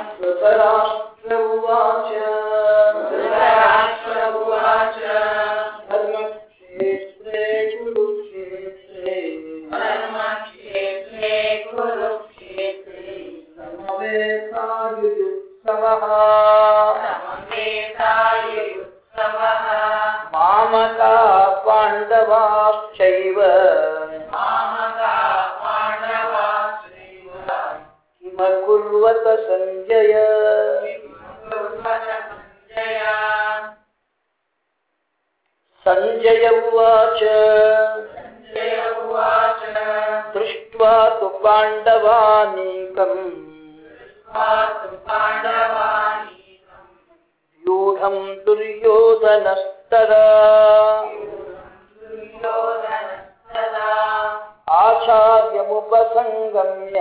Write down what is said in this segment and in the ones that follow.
ಧೃತರಾಷ್ಟ್ರ ಉವಾಚ ಧರ್ಮಕ್ಷೇತ್ರೇ ಕುರುಕ್ಷೇತ್ರೇ ಸಮವೇತಾಯುಯುತ್ಸವಃ ಮಾಮಕಾ ಪಾಂಡವಾಶ್ಚೈವ ಕಿಮಕುರ್ವತ ಸಂಜಯ. ಸಂಜಯ ಉವಾಚ ದೃಷ್ಟ್ವಾ ತು ಪಾಂಡವಾನೀಕಂ ವ್ಯೂಢಂ ದುರ್ಯೋಧನಸ್ತದಾ ಆಚಾರ್ಯಮುಪಸಂಗಮ್ಯ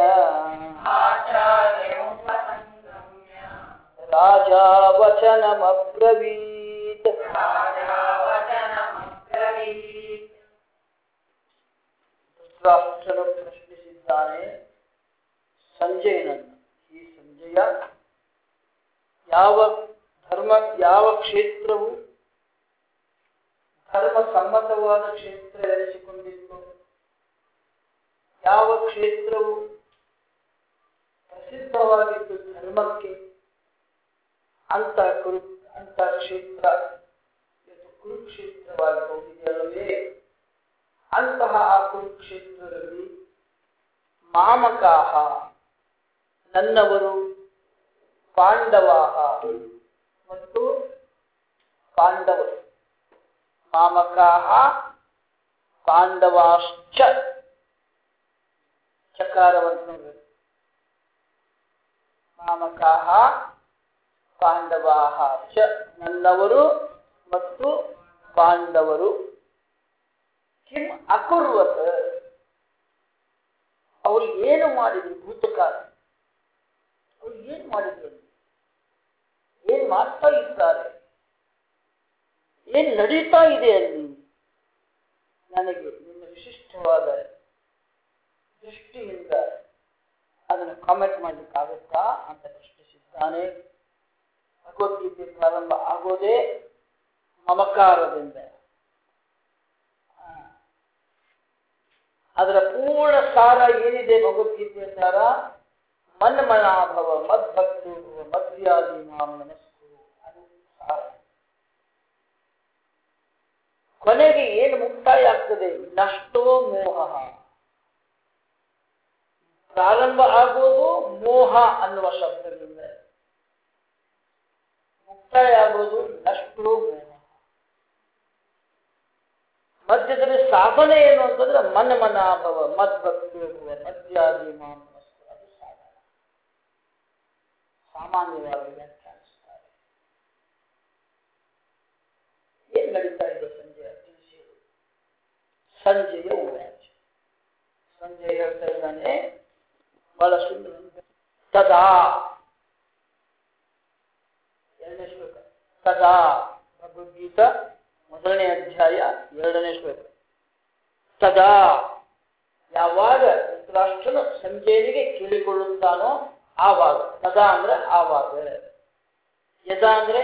ರಾಜಾ ವಚನಮಬ್ರವೀತ್. ಧೃತರಾಷ್ಟ್ರನು ಪ್ರಶ್ನಿಸಿದ್ದಾನೆ ಸಂಜಯನನ್ನು, ಈ ಸಂಜಯ ಯಾವ ಕ್ಷೇತ್ರವು ಧರ್ಮ ಸಮ್ಮತವಾದ ಕ್ಷೇತ್ರ ಎನಿಸಿಕೊಂಡಿತ್ತು, ಯಾವ ಕ್ಷೇತ್ರವು ಪ್ರಸಿದ್ಧವಾಗಿದ್ದು ಧರ್ಮಕ್ಕೆ, ಅಂತ ಕ್ಷೇತ್ರ ಕುರುಕ್ಷೇತ್ರವಾಗಿ ಹೋಗಿದೆಯಲ್ಲವೇ, ಅಂತಹ ಆ ಕುರುಕ್ಷೇತ್ರದಲ್ಲಿ ಮಾಮಕಾಹ ನನ್ನವರು, ಪಾಂಡವಾಹ ಮತ್ತು ಪಾಂಡವರು, ಮಾಮಕಾಹ ಪಾಂಡವಾಶ್ಚ ಚಕಾರವನ್ನು ಮಾಮಕಾಹ ಪಾಂಡವಾಹ ಚ ನನ್ನವರು ಮತ್ತು ಪಾಂಡವರು ಕಿಂ ಅಕುರ್ವತ್ ಅವರು ಏನು ಮಾಡಿದ್ರು, ಭೂತಕಾಲ ಅವರು ಏನು ಮಾಡಿದ್ರು, ಏನ್ ಮಾಡ್ತಾ ಇದ್ದಾರೆ, ಏನ್ ನಡೀತಾ ಇದೆ ಅಲ್ಲಿ, ನನಗೆ ನಿನ್ನ ವಿಶಿಷ್ಟವಾದ ದೃಷ್ಟಿಯಿಂದ ಅದನ್ನು ಕಾಮೆಂಟ್ ಮಾಡಲಿಕ್ಕಾಗುತ್ತಾ ಅಂತ ಪ್ರಶ್ನಿಸಿದ್ದಾನೆ. ಭಗವದ್ಗೀತೆ ಪ್ರಾರಂಭ ಆಗೋದೇ ಮಮಕಾರದಿಂದ. ಅದರ ಪೂರ್ಣ ಸಾರ ಏನಿದೆ ಭಗವದ್ಗೀತೆಯ ಸಾರ? ಮನ್ಮನಾಭವ ಮದ್ಭಕ್ತು ಮಧ್ಯಾದಿ ಮಾಂ ನಮಸ್ಕುರು, ಅದು ಸಾರ. ಕೊನೆಗೆ ಏನು ಮುಕ್ತಾಯ ಆಗ್ತದೆ? ನಷ್ಟೋ ಮೋಹ. ಪ್ರಾರಂಭ ಆಗೋದು ಮೋಹ ಅನ್ನುವ ಶಬ್ದದಿಂದ, ಮುಕ್ತಾಯ ಆಗೋದು ನಷ್ಟೋ ಮೋಹ. ಮಧ್ಯದಲ್ಲಿ ಸಾಧನೆ ಏನು ಅಂತಂದ್ರೆ ಮನ್ಮನಾಭವ ಮದ್ಭಕ್ತು ಮಧ್ಯಾದಿ ಮಾಂ ನಮಸ್ಕುರು, ಅದು ಸಾಧನ. ಸಾಮಾನ್ಯವಾಗಿ ವ್ಯಾಖ್ಯಾನಿಸುತ್ತಾರೆ. ಏನ್ ನಡೀತಾ ಇದೆ ಸಂಜಯ ತಿಳಿಸಿ. ಸಂಜಯ ಉವಾಚ, ಸಂಜಯ ಹೇಳ್ತಾ ಇದ್ದಾನೆ ಬಹಳ ಸುಂದರ. ತದಾ ಎರಡನೇ ಶ್ಲೋಕ. ತದಾ ಭಗವದ್ಗೀತಾ ಮೊದಲನೇ ಅಧ್ಯಾಯ ಎರಡನೇ ಶ್ಲೋಕ. ತದಾ ಯಾವಾಗ ಧೃತರಾಷ್ಟ್ರನು ಸಂಜಯನಿಗೆ ಕೇಳಿಕೊಳ್ಳುತ್ತಾನೋ ಆವಾಗ. ತದಾ ಅಂದ್ರೆ ಆವಾಗ. ಯದಾ ಅಂದ್ರೆ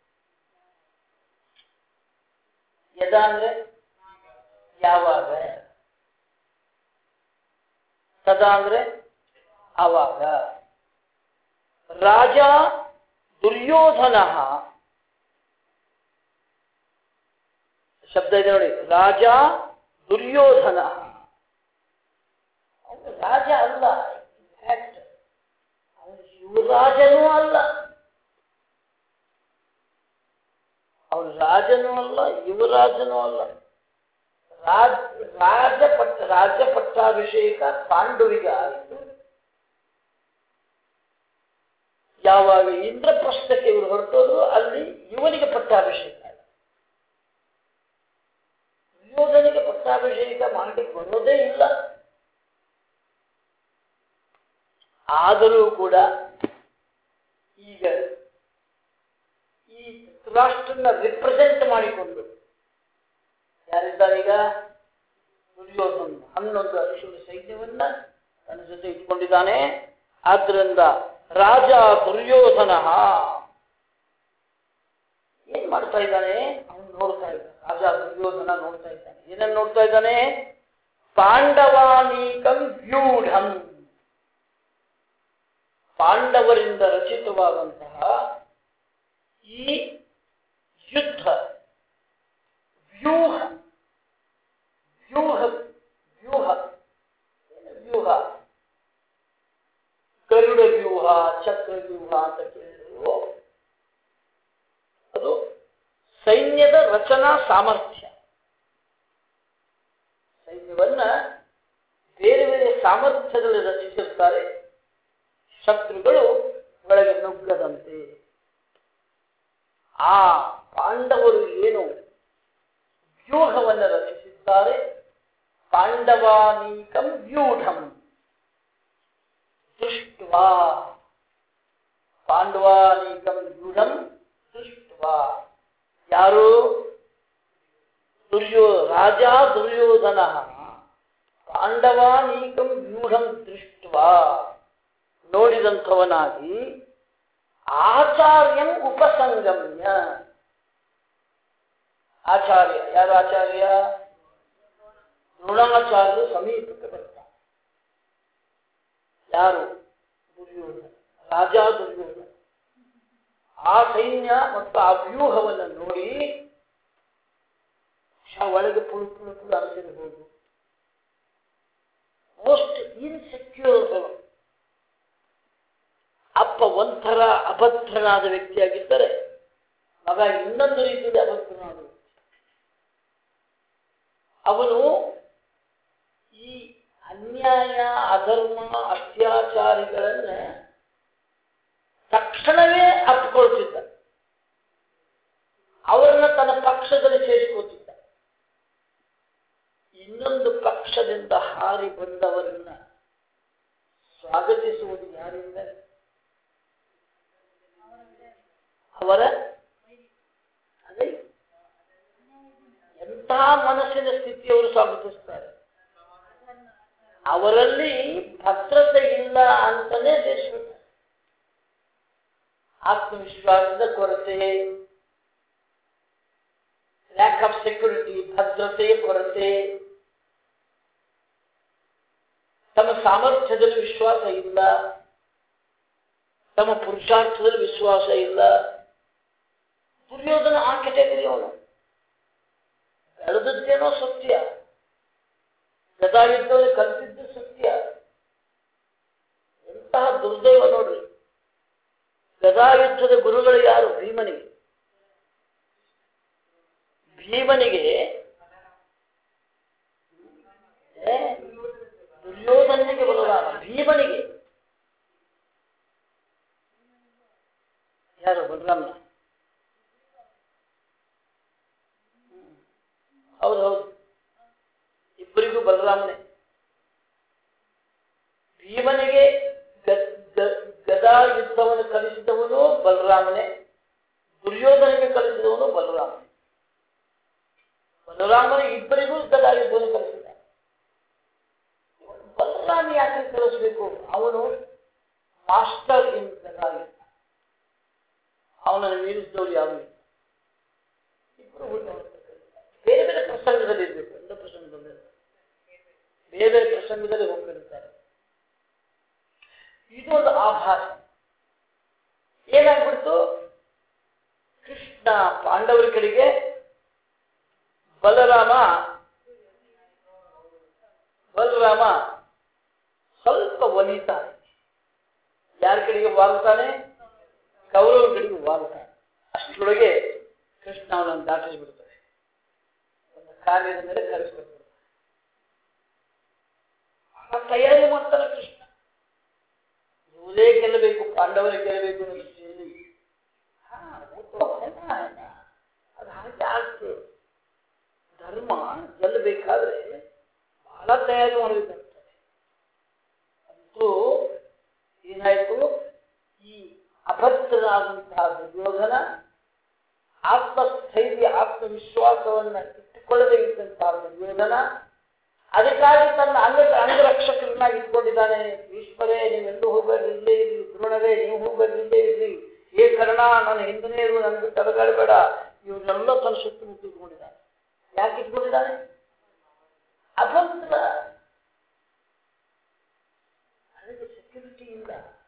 ಯಾವಾಗ. ತದಾ ಅಂದ್ರೆ ಆವಾಗ. ರಾಜ ದುರ್ಯೋಧನ ಶಬ್ದ ಇದೆ ನೋಡಿ. ರಾಜ ದುರ್ಯೋಧನ ರಾಜ ಅಲ್ಲ, ಅವನು ಯುವರಾಜನೂ ಅಲ್ಲ, ಅವನು ರಾಜನೂ ಅಲ್ಲ ಯುವರಾಜನೂ ಅಲ್ಲ. ರಾಜ್ಯ ಪಟ್ಟಾಭಿಷೇಕ ಪಾಂಡುವಿಗೆ ಆಯಿತು ಯಾವಾಗ ಇಂದ್ರಪ್ರಸ್ಥಕ್ಕೆ ಇವರು ಹೊರಟೋದ್ರು, ಅಲ್ಲಿ ಇವನಿಗೆ ಪಟ್ಟಾಭಿಷೇಕ ಆಯಿತು. ದುರ್ಯೋಧನಿಗೆ ಪಟ್ಟಾಭಿಷೇಕ ಮಾಡಲಿಕ್ಕೆ ಬರೋದೇ ಇಲ್ಲ. ಆದರೂ ಕೂಡ ಈಗ ಈ ರಾಷ್ಟ್ರನ ರಿಪ್ರೆಸೆಂಟ್ ಮಾಡಿಕೊಂಡು ಯಾರಿದ್ದಾರೀಗ? ದುರ್ಯೋಧನ 11 ಅಶ್ವರ ಸೈನ್ಯವನ್ನ ತನ್ನ ಜೊತೆ ಇಟ್ಕೊಂಡಿದ್ದಾನೆ. ಆದ್ದರಿಂದ ರಾಜ ದುರ್ಯೋಧನ ಏನ್ ಮಾಡ್ತಾ ಇದ್ದಾನೆ? ಅವನು ನೋಡ್ತಾ ಇದ್ದಾನೆ. ರಾಜ ದುರ್ಯೋಧನ ನೋಡ್ತಾ ಇದ್ದಾನೆ. ಏನನ್ನು ನೋಡ್ತಾ ಇದ್ದಾನೆ? ಪಾಂಡವಾನೀಕಂ ವ್ಯೂಢಂ, ಪಾಂಡವರಿಂದ ರಚಿತವಾದಂತಹ ಈ ಯುದ್ಧ ವ್ಯೂಹ ವ್ಯೂಹ ವ್ಯೂಹ ವ್ಯೂಹ ಗರುಡ ವ್ಯೂಹ, ಚಕ್ರ ವ್ಯೂಹ ಅಂತ ಕೇಳಿದ್ರು. ಅದು ಸೈನ್ಯದ ರಚನಾ ಸಾಮರ್ಥ್ಯ. ಸೈನ್ಯವನ್ನ ಬೇರೆ ಬೇರೆ ಸಾಮರ್ಥ್ಯದಲ್ಲಿ ರಚಿಸಿರ್ತಾರೆ, ಶತ್ರುಗಳು ಒಳಗೆ ನುಗ್ಗದಂತೆ. ಆ ಪಾಂಡವರು ಏನು ವ್ಯೂಹವನ್ನು ರಚಿಸಿದ್ದಾರೆ, ಪಾಂಡವಾನೀಕಂ ವ್ಯೂಢಂ ದೃಷ್ಟ್ವಾ, ಪಾಂಡವಾನೀಕಂ ವ್ಯೂಢಂ ದೃಷ್ಟ್ವಾ. ಯಾರು? ರಾಜ ದುರ್ಯೋಧನ ಪಾಂಡವಾನೀಕಂ ವ್ಯೂಢಂ ದೃಷ್ಟ್ವಾ, ನೋಡಿದಂಥವನಾಗಿ ಆಚಾರ್ಯಂ ಉಪಸಂಗಮ್ಯ. ಆಚಾರ್ಯ ಯಾರು? ಆಚಾರ್ಯ ದ್ರೋಣಾಚಾರ್ಯರು ಸಮೀಪಕ್ಕೆ ಬರ್ತಾರೆ. ಯಾರು? ದುರ್ಯೋಧನ, ರಾಜ ದುರ್ಯೋಧನ. ಆ ಸೈನ್ಯ ಮತ್ತು ಆ ವ್ಯೂಹವನ್ನು ನೋಡಿ ಒಳಗೆ ಪುಳು ಪುಳು ಪುಳು ಅನಿಸಿರಬಹುದು. Most insecure. ಅಪ್ಪ ಒಂಥರ ಅಭದ್ರನಾದ ವ್ಯಕ್ತಿಯಾಗಿದ್ದರೆ ಮಗ ಇನ್ನೊಂದು ರೀತಿಯಲ್ಲಿ ಅಭದ್ರನಾದ ವ್ಯಕ್ತಿ. ಅವನು ಈ ಅನ್ಯಾಯ, ಅಧರ್ಮ, ಅತ್ಯಾಚಾರಿಗಳನ್ನ ತಕ್ಷಣವೇ ಅಪ್ಪಿಕೊಳ್ತಿದ್ದ. ಅವರನ್ನ ತನ್ನ ಪಕ್ಷದಲ್ಲಿ ಸೇರಿಸ್ಕೊತಿದ್ದ. ಇನ್ನೊಂದು ಪಕ್ಷದಿಂದ ಹಾರಿ ಬಂದವರನ್ನ ಸ್ವಾಗತಿಸುವುದು ಯಾರಿಂದ? ಅವರ ಅದೇ ಎಂತಹ ಮನಸ್ಸಿನ ಸ್ಥಿತಿಯವರು ಸ್ವಾಗತಿಸ್ತಾರೆ. ಅವರಲ್ಲಿ ಭದ್ರತೆ ಇಲ್ಲ ಅಂತಾನೆ ಸೇರಿಸ್ಬಿಡ್ತಾರೆ. ಆತ್ಮವಿಶ್ವಾಸದ ಕೊರತೆ, ಲ್ಯಾಕ್ ಆಫ್ ಸೆಕ್ಯೂರಿಟಿ, ಭದ್ರತೆಯ ಕೊರತೆ, ತಮ್ಮ ಸಾಮರ್ಥ್ಯದಲ್ಲಿ ವಿಶ್ವಾಸ ಇಲ್ಲ, ತಮ್ಮ ಪುರುಷಾರ್ಥದಲ್ಲಿ ವಿಶ್ವಾಸ ಇಲ್ಲ. ದುರ್ಯೋಧನ ಆ ಕೆಟಗರಿ. ಅವನು ಬೆಳೆದದ್ದೇನೋ ಸತ್ಯ, ಗದಾಯುದ್ಧವನ್ನು ಕಲಿತಿದ್ದು ಸತ್ಯ. ಎಂತಹ ದುರ್ದೈವ ನೋಡ್ರಿ. ಗದಾಯುದ್ಧದ ಗುರುಗಳು ಯಾರು? ಭೀಮನಿಗೆ. ದುರ್ಯೋಧನಿಗೆ ಬಲರಾಮ, ಭೀಮನಿಗೆ ಯಾರು? ಬಲರಾಮನ. ಹೌದೌದು, ಇಬ್ಬರಿಗೂ ಬಲರಾಮನೇ. ಭೀಮನಿಗೆ ಗದಾ ಯುದ್ಧವನ್ನು ಕಲಿಸಿದವನು ಬಲರಾಮನೇ, ದುರ್ಯೋಧನಿಗೆ ಕಲಿಸಿದವನು ಬಲರಾಮನೇ. ಬಲರಾಮನ ಇಬ್ಬರಿಗೂ ಗದಾ ಯುದ್ಧವನ್ನು ಕಲಿಸಿದ. ಬಲರಾಮ ಯಾಕೆ ಕಲಿಸಬೇಕು? ಅವನು ಮಾಸ್ಟರ್ ಇನ್ ಗದಾ ಯುದ್ಧ. ಅವನನ್ನು ಮೀರಿಸಿದವರು ಯಾರು? ಇಬ್ಬರು ಬೇರೆ ಬೇರೆ ಪ್ರಸಂಗದಲ್ಲಿ ಇರಬೇಕು. ಒಂದು ಪ್ರಸಂಗದಲ್ಲಿ ಬೇರೆ ಬೇರೆ ಪ್ರಸಂಗದಲ್ಲಿ ಹೋಗ್ತಿರ್ತಾರೆ. ಇದೊಂದು ಆಭಾಸ. ಏನಾಗ್ಬಿಡ್ತು? ಕೃಷ್ಣ ಪಾಂಡವರ ಕಡೆಗೆ, ಬಲರಾಮ ಸ್ವಲ್ಪ ಒಲಿತಾನೆ. ಯಾರ ಕಡೆಗೆ ವಾಲ್ತಾನೆ? ಕೌರವರ ಕಡೆಗೆ ವಾಲ್ತಾನೆ. ಅಷ್ಟರೊಳಗೆ ಕೃಷ್ಣ ಅವನನ್ನು ದಾಟಿಸಿಬಿಡ್ತಾರೆ. ಒಂದು ಕಾರ್ಯದ ಮೇಲೆ ಕರೆಸಿಬಿಡ್ತಾರೆ. ತಯಾರಿ ಮಾಡ್ತಾನೆ ಕೃಷ್ಣ. ಇವರೇ ಗೆಲ್ಲಬೇಕು, ಪಾಂಡವರೇ ಗೆಲ್ಲಬೇಕು ಅನ್ನೋ ದೃಷ್ಟಿಯಲ್ಲಿ ಅದು ಹಾಗೆ ಆಗ್ತದೆ. ಧರ್ಮ ಗೆಲ್ಲಬೇಕಾದ್ರೆ ಬಹಳ ತಯಾರಿ ಮಾಡಬೇಕಾಗ್ತದೆ. ಅಂತೂ ಏನಾಯಿತು? ಈ ಅಭದ್ರನಾದಂತಹ ದುರ್ಯೋಧನ ಆತ್ಮಸ್ಥೈರ್ಯ, ಆತ್ಮವಿಶ್ವಾಸವನ್ನ ಇಟ್ಟುಕೊಳ್ಳದೇ ಇದ್ದಂತಹ ದುರ್ಯೋಧನ ಅದಕ್ಕಾಗಿ ತನ್ನ ಅಂಗರಕ್ಷಕರನ್ನಾಗಿ ಇಟ್ಕೊಂಡಿದ್ದಾನೆ. ಈಶ್ವರೇ ನೀವೆಲ್ಲೂ ಹೋಗಬೇಡ್ರಿ, ಇಲ್ಲೇ ಇರ್ರಿ. ದ್ರೋಣರೇ ನೀವು ಹೋಗಬೇಡ್ರಿ, ಇಲ್ಲೇ ಇರ್ರಿ. ಏ ಕರ್ಣ ನನ್ನ ಹಿಂದನೇ ಇರು, ನನ್ ಬಿಟ್ಟು ಅಲಗಾಡಬೇಡ. ಇವನ್ನೆಲ್ಲ ತನ್ನ ಸುತ್ತಮುತ್ತ ಇಟ್ಕೊಂಡಿದ್ದಾನೆ. ಯಾಕೆ ಇಟ್ಕೊಂಡಿದ್ದಾನೆ? ಅಭಕ್ತ, ಅದಕ್ಕೆ ಸೆಕ್ಯೂರಿಟಿ ಇಲ್ಲ.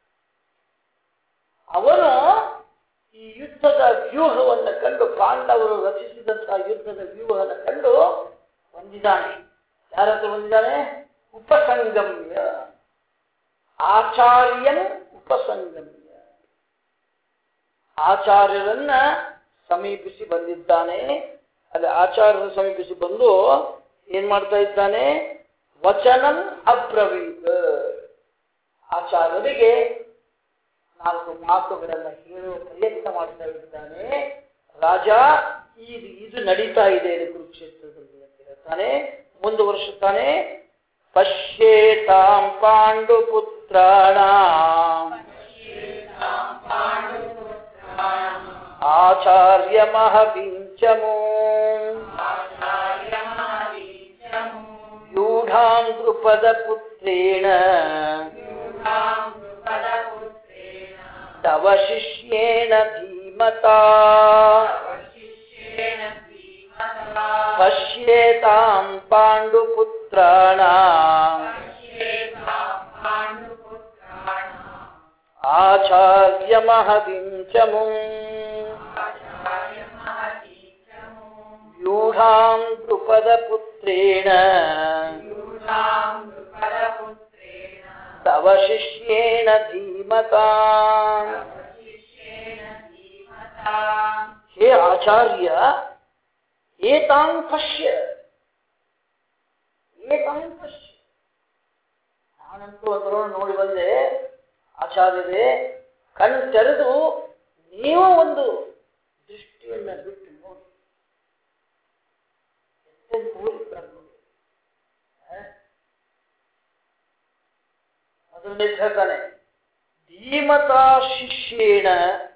ಅವನು ಈ ಯುದ್ಧದ ವ್ಯೂಹವನ್ನು ಕಂಡು, ಪಾಂಡವರು ರಚಿಸಿದಂತಹ ಯುದ್ಧದ ವ್ಯೂಹವನ್ನು ಕಂಡು ಹೊಂದಿದ್ದಾನೆ. ಯಾರ ಹತ್ರ ಹೊಂದಿದ್ದಾನೆ? ಉಪಸಂಗಮ್ಯ, ಆಚಾರ್ಯನ್ ಉಪಸಂಗಮ್ಯ, ಆಚಾರ್ಯರನ್ನ ಸಮೀಪಿಸಿ ಬಂದಿದ್ದಾನೆ. ಅಲ್ಲಿ ಆಚಾರ್ಯರನ್ನು ಸಮೀಪಿಸಿ ಬಂದು ಏನ್ ಮಾಡ್ತಾ ಇದ್ದಾನೆ? ವಚನಂ ಅಬ್ರವೀತ್, ಆಚಾರ್ಯರಿಗೆ 4 ಮಾತುಗಳನ್ನು ಹೇಳುವ ಪ್ರಯತ್ನ ಮಾಡ್ತಾ ಇದ್ದಾನೆ. ರಾಜ, ಇದು ನಡೀತಾ ಇದೆ ಕುರುಕ್ಷೇತ್ರದಲ್ಲಿ ಅಂತ ಹೇಳ್ತಾನೆ. ಮುಂದುವರಿಸುತ್ತಾನೆ. ಪಶ್ಯೇತಾಂ ಪಾಂಡುಪುತ್ರಾಣಾಂ ಆಚಾರ್ಯ ಮಹವಿಂಚಮೋ ವ್ಯೂಢಾಂ ದ್ರುಪದ ಪುತ್ರೇಣ ತವ ಶಿಷ್ಯೇಣ ಧೀಮತಾ ಪಶ್ಯೇತಾಂ ಪಾಂಡುಪುತ್ರಾಣಾಂ ಆಚಾರ್ಯ ಮಹವಿಂಚಮೋ ವ್ಯೂಢಾಂ ದ್ರುಪದ ಪುತ್ರೇಣ ತವ ಶಿಷ್ಯೇಣ ಧೀಮತಾ. ಹೇ ಆಚಾರ್ಯ, ಏತಾಂ ಪಶ್ಯ, ಏತಾಂ ಪಶ್ಯ. ನಾನಂತೂ ಅದರೊಳಗೆ ನೋಡಿ ಬಂದೆ. ಆಚಾರ್ಯರೇ, ಕಣ್ಣು ತೆರೆದು ನೀವು ಒಂದು ದೃಷ್ಟಿಯನ್ನ ಬಿಟ್ಟು ನೋಡಿ. ಮೊದಲನೇ ಹೇಳ್ತಾನೆ, ಧೀಮತಾ ಶಿಷ್ಯೇಣ,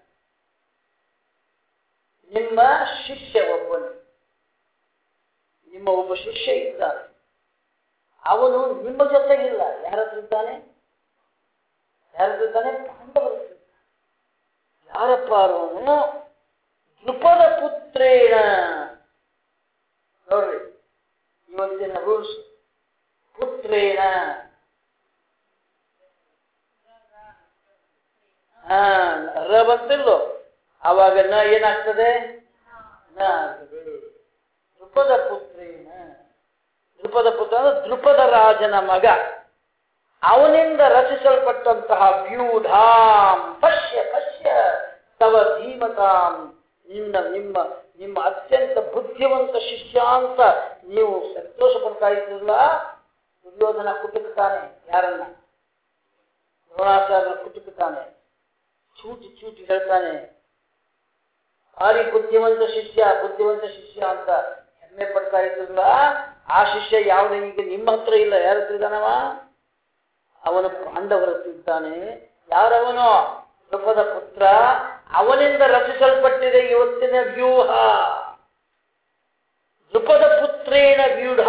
ನಿಮ್ಮ ಶಿಷ್ಯ ಒಬ್ಬನು, ನಿಮ್ಮ ಒಬ್ಬ ಶಿಷ್ಯ ಇದ್ದಾನೆ. ಅವನು ನಿಮ್ಮ ಜೊತೆಗಿಲ್ಲ. ಯಾರ ಹತ್ರ ಇದ್ದಾನೆ? ಯಾರ ಹತ್ರ ಇದ್ದಾನೆ? ಪಾಂಡವರ ಹತ್ರ. ಯಾರಪ್ಪ ಅವನು? ದ್ರುಪದ ಪುತ್ರೇಣ. ನೋಡ್ರಿ, ಇವತ್ತಿನ ರೂಲ್ಸ್. ಪುತ್ರೇಣ, ರ ಬಂತಿಲ್ಲೋ, ಆವಾಗ ನ ಏನಾಗ್ತದೆ? ನ ಆಗ್ತದೆ. ದ್ರುಪದ ಪುತ್ರೇಣ. ದ್ರುಪದ ಪುತ್ರ ಅಂದ್ರೆ ದ್ರುಪದ ರಾಜನ ಮಗ. ಅವನಿಂದ ರಚಿಸಲ್ಪಟ್ಟಂತಹ ವ್ಯೂಢಾಂ, ಪಶ್ಯ ಪಶ್ಯ ತವ ಧೀಮತಾಂ, ನಿಮ್ಮ ಅತ್ಯಂತ ಬುದ್ಧಿವಂತ ಶಿಷ್ಯ ಅಂತ ನೀವು ಸಂತೋಷ ಪಡ್ತಾ ಇದ್ರಲ್ಲ. ದುರ್ಯೋಧನ ಕುಟುಕುತ್ತಾನೆ. ಯಾರನ್ನ? ದ್ರೋಣಾಚಾರ್ಯನ ಕುಟುಕುತ್ತಾನೆ. ಚೂಟಿ ಹೇಳ್ತಾನೆ, ಭಾರಿ ಬುದ್ಧಿವಂತ ಶಿಷ್ಯ ಅಂತ ಹೆಮ್ಮೆ ಪಡ್ತಾ ಇದ್ರಲ್ಲ. ಆ ಶಿಷ್ಯ ಯಾವುದೇ ಈಗ ನಿಮ್ಮ ಹತ್ರ ಇಲ್ಲ. ಯಾರ ಹತ್ರ ಇದ್ದಾನವ? ಅವನು ಪಾಂಡವರ ಹತ್ರ ಇದ್ದಾನೆ. ಯಾರವನು? ದ್ರುಪದ ಪುತ್ರ. ಅವನಿಂದ ರಚಿಸಲ್ಪಟ್ಟಿದೆ ಇವತ್ತಿನ ವ್ಯೂಹ. ದ್ರುಪದ ಪುತ್ರೇಣ ವ್ಯೂಢ.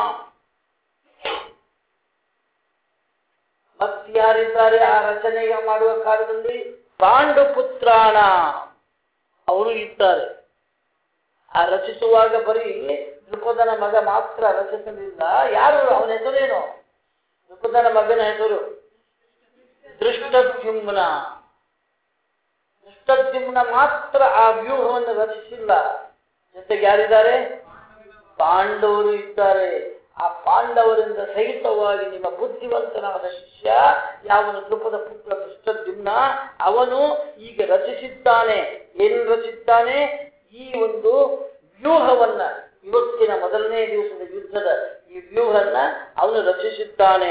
ಮತ್ತಾರಿದ್ದಾರೆ ಆ ರಚನೆಗೆ ಮಾಡುವ ಕಾಲದಲ್ಲಿ? ಪಾಂಡುಪುತ್ರಾಣ, ಅವರು ಇದ್ದಾರೆ. ಆ ರಚಿಸುವಾಗ ಬರೀ ದ್ರುಪದನ ಮಗ ಮಾತ್ರ ರಚಿಸಲಿಲ್ಲ. ಯಾರು? ಅವನ ಹೆಸರೇನು? ದ್ರುಪದನ ಮಗನ ಹೆಸರು ದೃಷ್ಟದ್ಯುಮ್ನ. ದೃಷ್ಟದ್ಯುಮ್ನ ಮಾತ್ರ ಆ ವ್ಯೂಹವನ್ನು ರಚಿಸಿಲ್ಲ. ಜೊತೆಗೆ ಯಾರಿದ್ದಾರೆ? ಪಾಂಡವರು ಇದ್ದಾರೆ. ಆ ಪಾಂಡವರಿಂದ ಸಹಿತವಾಗಿ ನಿಮ್ಮ ಬುದ್ಧಿವಂತನಾದ ಶಿಷ್ಯ ಯಾವನು ದ್ರುಪದ ಪುತ್ರ ದೃಷ್ಟದ್ಯುಮ್ನ, ಅವನು ಈಗ ರಚಿಸಿದ್ದಾನೆ. ಏನು ರಚಿಸಿದ್ದಾನೆ? ಈ ಒಂದು ವ್ಯೂಹವನ್ನ, ಇವತ್ತಿನ ಮೊದಲನೇ ದಿವಸದ ಯುದ್ಧದ ಈ ವ್ಯೂಹನ್ನ ಅವನು ರಚಿಸಿದ್ದಾನೆ.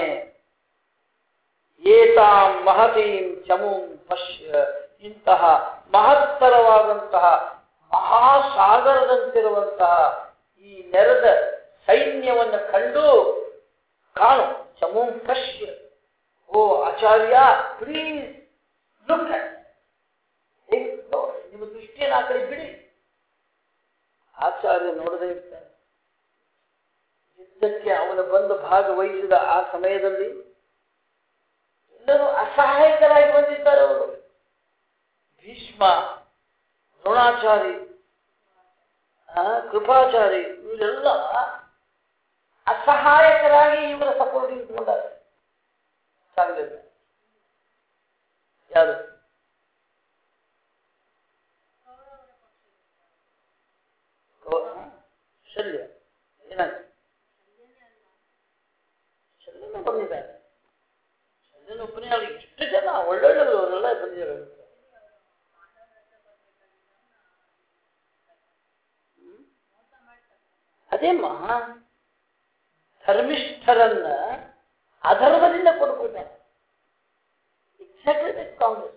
ಏತಾಂ ಮಹತೀಂ ಚಮೂಂ ಪಶ್ಯ, ಇಂತಹ ಮಹತ್ತರವಾದಂತಹ ಮಹಾಸಾಗರದಂತಿರುವಂತಹ ಈ ನೆರೆದ ಸೈನ್ಯವನ್ನು ಕಂಡು ಕಾಣು. ಚಮೂಂ ಪಶ್ಯ. ಓ ಆಚಾರ್ಯ, ಪ್ಲೀಸ್ ಲುಕ್ ಅಟ್. ನಿಮ್ಮ ದೃಷ್ಟಿಯನ್ನು ಆ ಕಡೆ ಬಿಡಿ. ಆಚಾರ್ಯ ನೋಡದೇ ಇರ್ತಾರೆ. ಯುದ್ಧಕ್ಕೆ ಅವನ ಅವನು ಬಂದು ಭಾಗವಹಿಸಿದ ಆ ಸಮಯದಲ್ಲಿ ಎಲ್ಲರೂ ಅಸಹಾಯಕರಾಗಿ ಬಂದಿದ್ದಾರೆ. ಅವರು ಭೀಷ್ಮ, ದ್ರೋಣಾಚಾರಿ, ಕೃಪಾಚಾರಿ ಇವರೆಲ್ಲ ಅಸಹಾಯಕರಾಗಿ ಇವರ ಸಪೋರ್ಟ್ ಇಟ್ಕೊಂಡಾರೆ. ಯಾರು ಶಲ್ಯ ಏನಾಯ್ತು? ಶಲ್ಯನ ಬಂದಿದ್ದಾರೆ. ಶಲ್ಯನ ಒಬ್ಬನೇ ಅಲ್ಲಿ ಎಷ್ಟು ಜನ ಒಳ್ಳೊಳ್ಳೆಯವರು ಅವರೆಲ್ಲ ಬಂದಿದ್ದಾರೆ. ಅದೇಮ್ಮ ಧರ್ಮಿಷ್ಠರನ್ನ ಅಧರ್ಮದಿಂದ ಕೊಡ್ಕೊಳ್ತಾರೆ. ಎಕ್ಸಾಕ್ಟ್ಲಿ ಕಾಂಗ್ರೆಸ್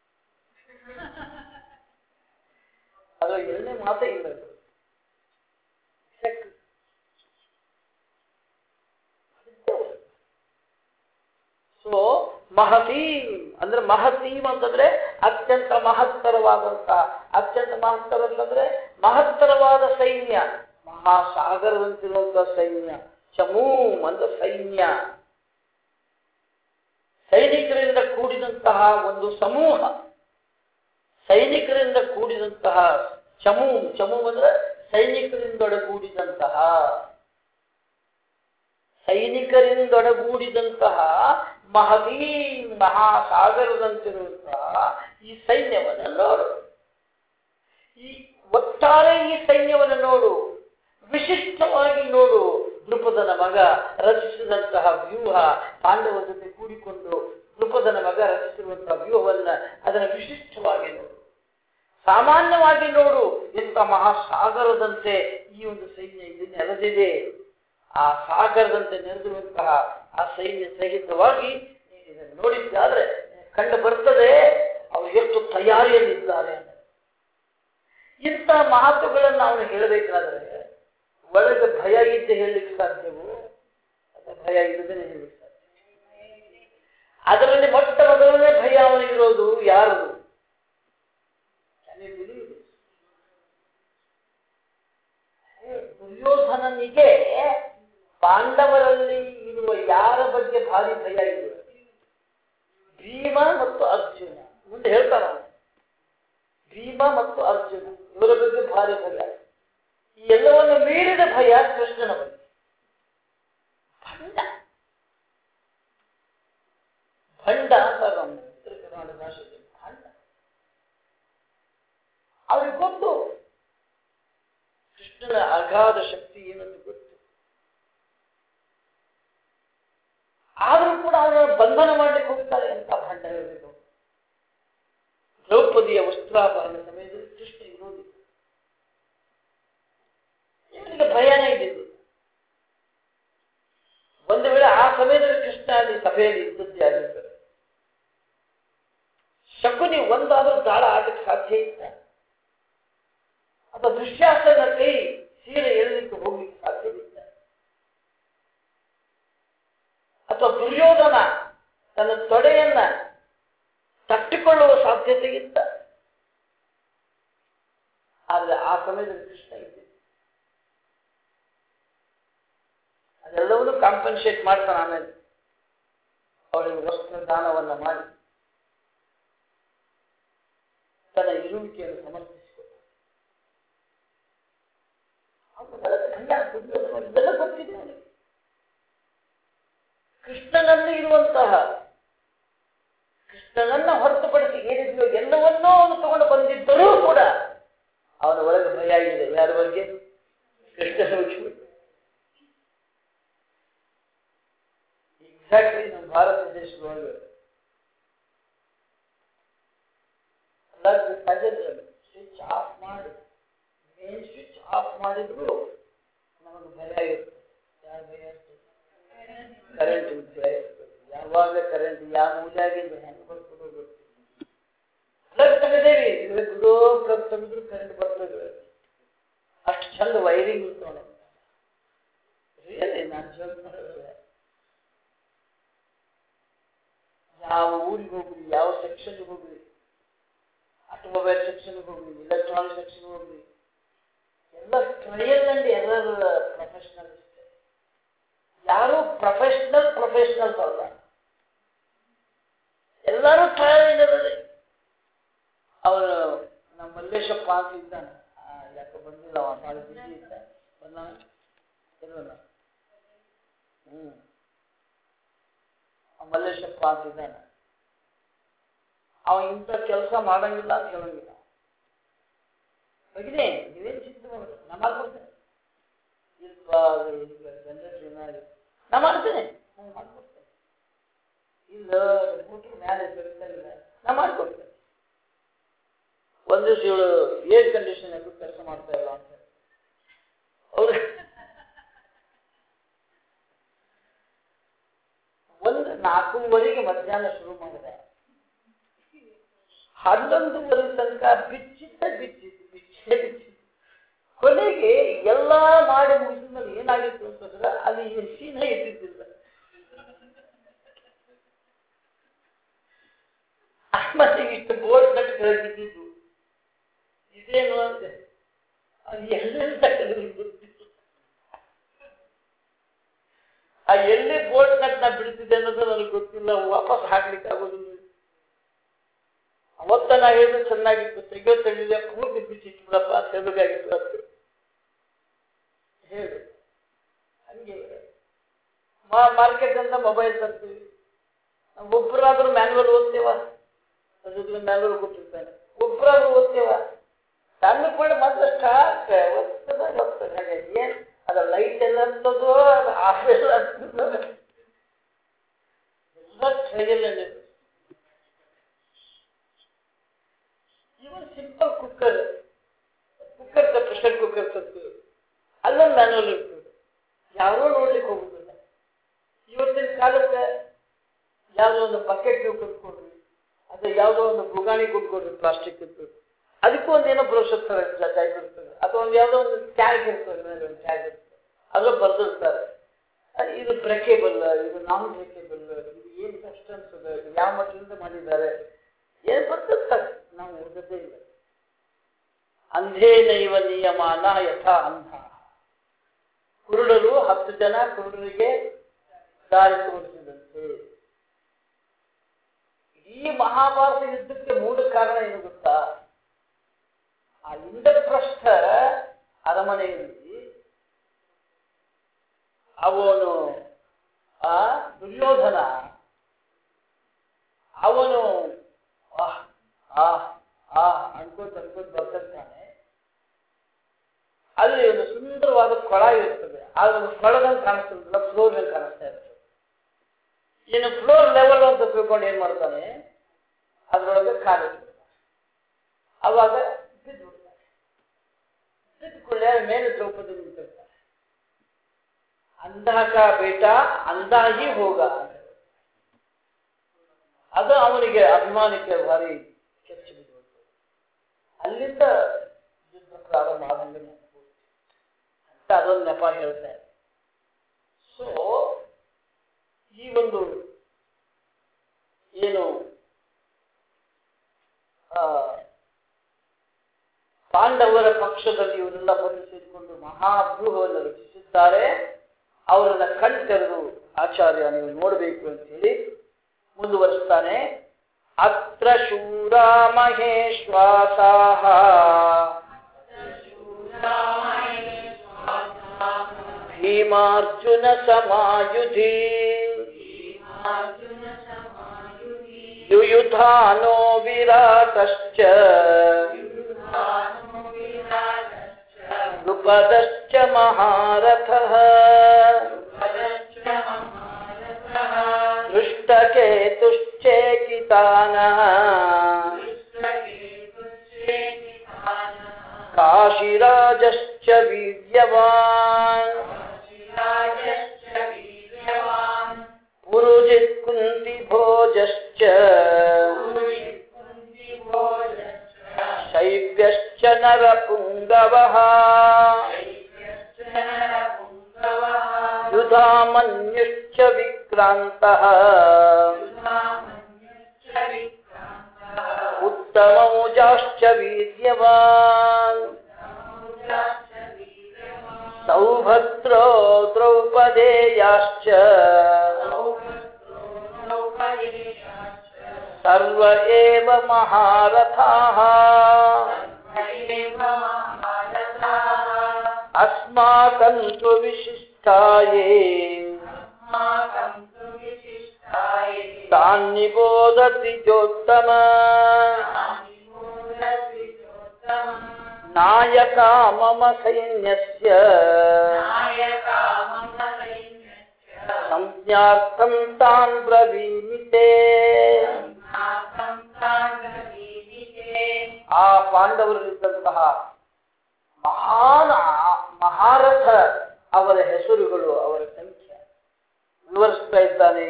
ಅದು ಎರಡನೇ ಮಾತೇ ಇಲ್ಲ. ಸೊ ಮಹತೀಂ ಅಂದ್ರೆ ಮಹತೀಂ ಅಂತಂದ್ರೆ ಅತ್ಯಂತ ಮಹತ್ತರವಾದಂತಹ, ಅತ್ಯಂತ ಮಹತ್ತರ ಅಂತಂದ್ರೆ ಮಹತ್ತರವಾದ ಸೈನ್ಯ, ಮಹಾಸಾಗರದಂತಿರುವಂತಹ ಸೈನ್ಯ. ಚಮೂಂ ಅಂದ್ರೆ ಸೈನ್ಯ, ಸೈನಿಕರಿಂದ ಕೂಡಿದಂತಹ ಒಂದು ಸಮೂಹ, ಸೈನಿಕರಿಂದ ಕೂಡಿದಂತಹ ಚಮೂಂ. ಚಮೂಂ ಅಂದ್ರೆ ಸೈನಿಕರಿಂದೊಡಗೂಡಿದಂತಹ, ಸೈನಿಕರಿಂದೊಡಗೂಡಿದಂತಹ ಮಹದೀ ಮಹಾಸಾಗರದಂತಿರುವಂತಹ ಈ ಸೈನ್ಯವನ್ನು ನೋಡು. ಈ ಒಟ್ಟಾರೆ ಈ ಸೈನ್ಯವನ್ನು ನೋಡು, ವಿಶಿಷ್ಟವಾಗಿ ನೋಡು. ದೃಪದನ ಮಗ ರಚಿಸಿದಂತಹ ವ್ಯೂಹ, ಪಾಂಡವರ ಜೊತೆ ಕೂಡಿಕೊಂಡು ದೃಪದನ ಮಗ ರಚಿಸಿರುವಂತಹ ವ್ಯೂಹವನ್ನ ಅದನ್ನು ವಿಶಿಷ್ಟವಾಗಿ ನೋಡು, ಸಾಮಾನ್ಯವಾಗಿ ನೋಡು. ಇಂಥ ಮಹಾಸಾಗರದಂತೆ ಈ ಒಂದು ಸೈನ್ಯ ಇಲ್ಲಿ ನೆರೆದಿದೆ. ಆ ಸಾಗರದಂತೆ ನೆರೆದಿರುವಂತಹ ಆ ಸೈನ್ಯ ಸಹಿತವಾಗಿ ಇದನ್ನು ನೋಡಿದ್ದಾದ್ರೆ ಕಂಡು ಬರ್ತದೆ ಅವರು ಎಷ್ಟು ತಯಾರಿಯಲ್ಲಿದ್ದಾರೆ. ಇಂಥ ಮಾತುಗಳನ್ನು ಅವನು ಹೇಳಬೇಕಾದ್ರೆ ಒಳಗೆ ಭಯ ಇದ್ದೇ ಹೇಳಲಿಕ್ಕೆ ಸಾಧ್ಯವೋ ಅಥವಾ ಭಯ ಇಲ್ಲದೇ ಹೇಳಲಿಕ್ಕೆ ಸಾಧ್ಯ? ಅದರಲ್ಲಿ ಮೊಟ್ಟ ಮೊದಲನೇ ಭಯ ಅವನಿಗಿರೋದು ಯಾರು? ದುರ್ಯೋಧನನಿಗೆ ಪಾಂಡವರಲ್ಲಿ ಇರುವ ಯಾರ ಬಗ್ಗೆ ಭಾರಿ ಭಯ ಇದೆ? ಭೀಮ ಮತ್ತು ಅರ್ಜುನ. ಮುಂದೆ ಹೇಳ್ತಾರ ಭೀಮ ಮತ್ತು ಅರ್ಜುನ ಇವರ ಬಗ್ಗೆ ಭಾರಿ ಭಯ. ಈ ಎಲ್ಲವನ್ನು ಮೀರಿದ ಭಯ ಕೃಷ್ಣನ ಬಗ್ಗೆ. ಭಂಡ ಭಂಡ ಅಂತಾರೆ ನಮ್ಮ ಉತ್ತರ ಕರ್ನಾಟಕ ಭಾಷೆಯಲ್ಲಿ. ಭಂಡ ಅವ್ರಿಗೆ ಗೊತ್ತು ಕೃಷ್ಣನ ಅಗಾಧ ಶಕ್ತಿ ಏನಂತ ಗೊತ್ತು. ಆದರೂ ಕೂಡ ಅವರನ್ನು ಬಂಧನ ಮಾಡಲಿಕ್ಕೆ ಹೋಗ್ತಾರೆ ಅಂತ ಭಂಡ ಇರಬೇಕು. ದ್ರೌಪದಿಯ ವಸ್ತ್ರಾಪರಣ ಸಮಯದಲ್ಲಿ ಕೃಷ್ಣ ಇರೋದಿಲ್ಲ, ಇವರಿಗೆ ಭಯನೇ ಇದ್ದಿದ್ದು. ಒಂದು ವೇಳೆ ಆ ಸಮಯದಲ್ಲಿ ಕೃಷ್ಣ ಅಲ್ಲಿ ಸಭೆಯಲ್ಲಿ ಇದ್ದದ್ದೇ ಆಗಿರ್ತಾರೆ, ಶಕುನಿ ಒಂದಾದರೂ ದಾಳ ಆಟಕ್ಕೆ ಸಾಧ್ಯ ಇಲ್ಲ, ಅಥವಾ ದುಶ್ಯಾಸನ ಕೈ ಸೀರೆ ಎಳಲಿಕ್ಕೆ ಹೋಗ್ಲಿಕ್ಕೆ ಸಾಧ್ಯವಿಲ್ಲ, ಅಥವಾ ದುರ್ಯೋಧನ ತನ್ನ ತೊಡೆಯನ್ನ ತಟ್ಟಿಕೊಳ್ಳುವ ಸಾಧ್ಯತೆ ಇತ್ತ. ಆದ್ರೆ ಆ ಸಮಯದಲ್ಲಿ ಕೃಷ್ಣ ಇದ್ದ. ಅದೆಲ್ಲವನ್ನೂ ಕಾಂಪನ್ಸೇಟ್ ಮಾಡ್ತಾನೆ. ಆಮೇಲೆ ಅವಳಿಗೆ ವಸ್ತ್ರ ದಾನವನ್ನ ಮಾಡಿ ತನ್ನ ಇರುವಿಕೆಯನ್ನು ಸಮರ್ಪಿಸಿಕೊಟ್ಟ. ಇದೆಲ್ಲ ಗೊತ್ತಿದೆ ಅವನಿಗೆ. ಕೃಷ್ಣನಲ್ಲಿ ಇರುವಂತಹ, ಕೃಷ್ಣನನ್ನ ಹೊರತುಪಡಿಸಿ ಏನಿದೆಯೋ ಎಲ್ಲವನ್ನೂ ಅವನು ತಗೊಂಡು ಬಂದಿದ್ದರೂ ಕೂಡ ಅವನ ಒಳಗೆ ಭಯ ಇದೆ. ಯಾರ ಬಗ್ಗೆ? ಕೃಷ್ಣನ ಬಗ್ಗೆ. ಎಕ್ಸಾಕ್ಟ್ಲಿ ನಮ್ಮ ಭಾರತ ದೇಶದೊಳಗೆ ಸ್ವಿಚ್ ಆಫ್ ಮಾಡಿ, ಮೇನ್ ಸ್ವಿಚ್ ಆಫ್ ಮಾಡಿದ್ರು ನಮಗೆ ಭಯ ಇರುತ್ತೆ. ಯಾರ ಭಯ ಇರ್ತದೆ? ಕರೆಂಟ್ ಭಯ ಇರ್ತದೆ. ಯಾವಾಗ ಕರೆಂಟ್ ಯಾವ ಮೂಲೆಯಾಗಿದ್ದು ಹೆಂಗೆ ಬರ್ತದೋ ಗೊತ್ತಿಲ್ಲ. ಪ್ಲಗ್ ತೆಗೆದೇವಿ, ಗುಡೋ ಪ್ಲಗ್ ತೆಗೆದ್ರು ಕರೆಂಟ್ ಬರ್ತದೆ. ಅಷ್ಟು ಚಂದ ವೈರಿಂಗ್ ಇರ್ತೋಣ. ರಿಯಲಿ ನಾನು ಜೋಕ್ ಮಾಡೋದಿಲ್ಲ. ಯಾವ ಊರಿಗೆ ಹೋಗ್ಲಿ, ಯಾವ ಸೆಕ್ಷನ್ಗೆ ಹೋಗ್ಲಿ, ಆಟೋಮೊಬೈಲ್ ಸೆಕ್ಷನ್ಗೆ ಹೋಗ್ಲಿ, ಎಲೆಕ್ಟ್ರಾನಿಕ್ ಸೆಕ್ಷನ್ ಹೋಗ್ಲಿ, ಎಲ್ಲ ಟ್ರಯಲ್ ಅಂಡ್ ಎರರ್ ಪ್ರೊಫೆಷನಲ್. ಯಾರು ಪ್ರೊಫೆಷನಲ್ಸ್ ಅಲ್ಲ, ಎಲ್ಲರೂ ತಯಾರಿದ್ದಾರೆ. ಅವನು ನಮ್ಮ ಮಲ್ಲೇಶಪ್ಪ ಅಂತ ಇದ್ದಾನೆ, ಯಾಕೆ ಬಂದಿಲ್ಲ, ಅವ ಭಾಳ ಬಿಸಿ ಇದ್ದ, ಬಂದ ಇರೋಲ್ಲ. ಮಲ್ಲೇಶಪ್ಪ ಅಂತ ಇದ್ದಾನೆ, ಅವ ಇಂಥ ಕೆಲಸ ಮಾಡಂಗಿಲ್ಲ ಅಂತ ಹೇಳಂಗಿಲ್ಲ. ಹೋಗಿದೆ ನೀವೇನು ಚಿಂತೆ ಮಾಡೋದು, ನಾ ಮಾಡ್ಕೊಡ್ತೇನೆ, ನಾ ಮಾಡ್ತೇನೆ, ಮಾಡ್ಕೊಡ್ತೇನೆ, ಇಲ್ಲ ಮ್ಯಾಲೆ ಇಲ್ಲ, ನಾ ಮಾಡ್ಕೊಡ್ತೇನೆ. ಒಂದು ದಿವಸ ಇವಳು ಏರ್ ಕಂಡೀಷನ್ ಆಗಿ ಕೆಲಸ ಮಾಡ್ತಾ ಇಲ್ಲ ಅಂತ ಅವ್ರು 4:30 ಮಧ್ಯಾಹ್ನ ಶುರು ಮಾಡಿದೆ, 11:30 ತನಕ ಬಿಚ್ಚೆ. ಕೊನೆಗೆ ಎಲ್ಲಾ ಮಾಡಿ ಮುಗಿಸಿದ್ಮೇಲೆ ಏನಾಗಿತ್ತು ಅಂತಂದ್ರೆ ಅಲ್ಲಿ ಎಸಿನ ಇಟ್ಟಿದ್ದಿಲ್ಲ. ಮತ್ತೆ ಇಷ್ಟು ಬೋರ್ಡ್ ಕಟ್ಟಿ ಬಿದ್ದಿದ್ದು ಇದೇನು ಅಂತೆ, ಅದು ಎಲ್ಲೆಲ್ಲ ಗೊತ್ತಿಲ್ಲ. ಆ ಎಲ್ಲಿ ಬೋರ್ಡ್ ಕಟ್ ನಾ ಬಿಡ್ತಿದ್ದೆ ಅನ್ನೋದು ನನಗೆ ಗೊತ್ತಿಲ್ಲ, ವಾಪಸ್ ಹಾಕ್ಲಿಕ್ಕೆ ಆಗೋದಿಲ್ಲ. ಅವತ್ತ ನಾ ಹೇಳಿದ್ರೆ ಚೆನ್ನಾಗಿತ್ತು, ತೆಗೆದಿದೆ ಪೂರ್ತಿ ಬಿಚ್ಚಿಟ್ಬಿಡಪ್ಪ, ತೆಗೆದಾಗಿತ್ತು ಅಂತ ಹೇಳಿ. ಹಂಗೆ ಮಾರ್ಕೆಟ್ ಅಂತ ಮೊಬೈಲ್ ತರ್ತೀವಿ, ಒಬ್ಬರಾದ್ರೂ ಮ್ಯಾನ್ಯಲ್ ಓದ್ತೇವ, ಅದ್ರ ಮ್ಯಾನ್ಯಲ್ ಕೊಟ್ಟಿರ್ತಾನೆ, ಒಬ್ಬರಾದ್ರೂ ಓದ್ತೇವ, ಸಣ್ಣ ಕೂಡ ಮಾತ್ರ ಸ್ಟಾರ್ಟ್ ಓದ್ತದ. ಏನ್ ಅದ ಲೈಟ್ ಎಲ್ಲ ಅಂತದೋ, ಅದು ಆಫ್ ಎಲ್ಲ ಅಂತದೋ ಎಲ್ಲ ಹೇಗಿಲ್ಲ. Even simple cooker pressure cooker ತರ್ತೀವಿ, ಅಲ್ಲೊಂದು ಮ್ಯಾನ್ಯಲ್ ಇರ್ತದೆ, ಯಾರೋ ನೋಡ್ಲಿಕ್ಕೆ ಹೋಗುದಿಲ್ಲ. ಇವತ್ತಿನ ಕಾಲಕ್ಕೆ ಯಾವುದೋ ಒಂದು ಬಕೆಟ್ ನೀವು ಕೊಟ್ಕೊಡ್ರಿ, ಅಥವಾ ಯಾವುದೋ ಒಂದು ಬುಗಾಣಿ ಕೊಟ್ಕೊಡ್ರಿ, ಪ್ಲಾಸ್ಟಿಕ್ ಇರ್ತದೆ, ಅದಕ್ಕೂ ಒಂದೇನೋ ಬ್ರೋಷರ್ ಟೈಪ್ ಇರ್ತದೆ, ಅಥವಾ ಒಂದು ಯಾವುದೋ ಒಂದು ಟ್ಯಾಗ್ ಇರ್ತದೆ, ಟ್ಯಾಗ್ ಇರ್ತದೆ, ಅದ್ರ ಬರ್ದಿರ್ತಾರೆ ಇದು ಬ್ರೇಕೇಬಲ್, ಇದು ನಾನ್ ಬ್ರೇಕೇಬಲ್, ಇದು ಏನು ಸಬ್ಸ್ಟೆನ್ಸ್ ಅದ, ಇದು ಯಾವ ಮಟ್ಟದಿಂದ ಮಾಡಿದ್ದಾರೆ, ಏನು ಬರ್ತಿರ್ತಾರೆ. ನಾವು ಓದದೇ ಇಲ್ಲ. ಅಂಧೇನೈವ ನಿಯಮಾನ ಯಥಾ ಅಂಧ. ಕುರುಡರು 10 ಜನ ಕುರುಡರಿಗೆ ದಾರಿ ತೋರಿಸಿದಂತೆ. ಈ ಮಹಾಭಾರತ ಯುದ್ಧಕ್ಕೆ ಮೂಲ ಕಾರಣ ಏನು ಗೊತ್ತಾ? ಆ ಇಂದ್ರಪ್ರಸ್ಥ ಅರಮನೆಯಲ್ಲಿ ಅವನು ದುರ್ಯೋಧನ ಅವನು ಅನ್ಕೋತ ಬರ್ತಿರ್ತಾನೆ. ಅಲ್ಲಿ ಒಂದು ಸುಂದರವಾದ ಕೊಳ ಇರ್ತದೆ, ಆದ್ರೆ ಒಂದು ಕೊಳದಂಗೆ ಕಾಣಿಸ್ತಿರ್ತಲ್ಲ, ಫ್ಲೋರ್ ಮೇಲೆ ಕಾಣಿಸ್ತಾ ಇರ್ತದೆ. ಇನ್ನು ಫ್ಲೋರ್ ಲೆವೆಲ್ ಅಂತ ತಿಳ್ಕೊಂಡು ಏನ್ ಮಾಡ್ತಾನೆ, ಅದ್ರೊಳಗೆ ಕಾಲಿಡ್ತಾನೆ. ಅವಾಗ ಬಿದ್ದುಬಿಡ್ತಾನೆ. ಬಿದ್ದುಕೊಳ್ಳೆ ಮೇಲೆ ದ್ರೌಪದಿ ನಿಂತಿರ್ತಾನೆ. ಅಂಧಾಕ ಬೇಟ ಅಂದಾಗಿ ಹೋಗ, ಅದು ಅವನಿಗೆ ಅಭಿಮಾನಕ್ಕೆ ಭಾರಿ ಕೆಚ್ಚು ಬಿದ್ದು. ಅಲ್ಲಿಂದ ಯುದ್ಧ ಪ್ರಾರಂಭ ಆದಂಗೆ ಅಂತ ಅದೊಂದು ನೆಪ ಹೇಳ್ತಾರೆ. ಸೊ ಈ ಒಂದು ಏನು ಪಾಂಡವರ ಪಕ್ಷದಲ್ಲಿ ಇವರೆಲ್ಲ ಬಂದು ಸೇರಿಕೊಂಡು ಮಹಾವ್ಯೂಹವನ್ನು ರಚಿಸಿದ್ದಾರೆ. ಅವರನ್ನ ಕಣ್ತೆರೆದು ಆಚಾರ್ಯ ನೀವು ನೋಡಬೇಕು ಅಂತ ಹೇಳಿ ಮುಂದುವರಿಸ್ತಾನೆ. ಅತ್ರ ಶೂರ ಮಹೇಶ್ವಾಸಾಹ ಭೀಮಾರ್ಜುನ ಸಮಾಯುಧಿ ಯುಯುಧಾನೋ ವಿರಾಟಶ್ಚ ನೃಪದಶ್ಚ ಮಹಾರಥಃ ದೃಷ್ಟಕೇತುಶ್ಚೇಕಿತಾನಃ ಕಾಶಿರಾಜಶ್ಚ ವೀರ್ಯವಾನ್ ಪುರುಜಿತ್ ಕುಂತಿಭೋಜಶ್ಚ ಶೈವ್ಯಶ್ಚ ನರಪುಂಗವಃ ಯುಧಾಮನ್ಯುಶ್ಚ ವಿಕ್ರಾಂತಃ ಉತ್ತಮೌಜಾಶ್ಚ ವೀರ್ಯವಾನ್ ಸೌಭದ್ರೋ ದ್ರೌಪದೇಯಾಶ್ಚ ಸರ್ವ ಏವ ಮಹಾರಥಾಃ ಅಸ್ಮಾಕಂ ತು ವಿಶಿಷ್ಟಾಯೇ ತಾನ್ ನಿಬೋಧತಿ ಚೋತ್ತಮ ನಾಯಕ ಮಮ ಸೈನ್ಯಸ್ಯ ಸಂಜ್ಞಾರ್ಥಂ ತಾನ್ ಬ್ರವೀಮಿತೆ. ಆ ಪಾಂಡವರಲ್ಲಿದ್ದಂತಹ ಮಹಾರಥ ಅವರ ಹೆಸರುಗಳು, ಅವರ ಸಂಖ್ಯೆ ವಿವರಿಸ್ತಾ ಇದ್ದಾನೆ.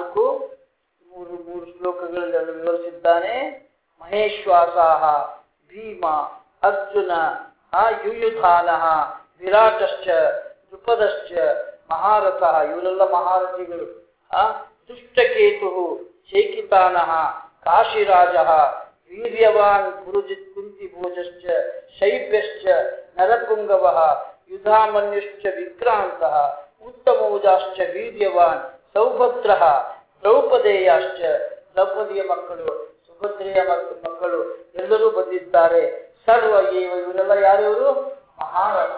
ಮೂರು ಶ್ಲೋಕಗಳಲ್ಲಿ ಅದನ್ನು ವಿವರಿಸಿದ್ದಾನೆ. ಮಹೇಶ್ವಾಸಾಹ, ಭೀಮ, ಅರ್ಜುನ, ಯುಯುಧಾನ, ವಿರಾಟಶ್ಚ, ದ್ರುಪದಶ್ಚ, ಮಹಾರಥ, ಇವರೆಲ್ಲ ಮಹಾರಥಿಗಳು. ದುಷ್ಟಕೇತು, ಶೇಕಿತಾನ, ಕಾಶಿರಾಜ, ವೀರ್ಯವಾನ್ ಪುರುಜಿತ್ ಕುಂತಿಭೋಜಶ್ಚ, ಶೈಬ್ಯಶ್ಚ, ನರಪುಂಗವ, ಯುಧಾಮನ್ಯುಶ್ಚ ವಿಕ್ರಾಂತ, ಉತ್ತಮೋಜಾಶ್ಚ ವೀರ್ಯವಾನ್, ಸೌಭದ್ರ, ದ್ರೌಪದೇಯಾಶ್ಚ, ದ್ರೌಪದಿಯ ಮಕ್ಕಳು, ಸುಭದ್ರೆಯ ಮಕ್ಕಳು ಎಲ್ಲರೂ ಬಂದಿದ್ದಾರೆ. ಸರ್ವ ಇವರೆಲ್ಲ ಯಾರವರು? ಮಹಾರಥ.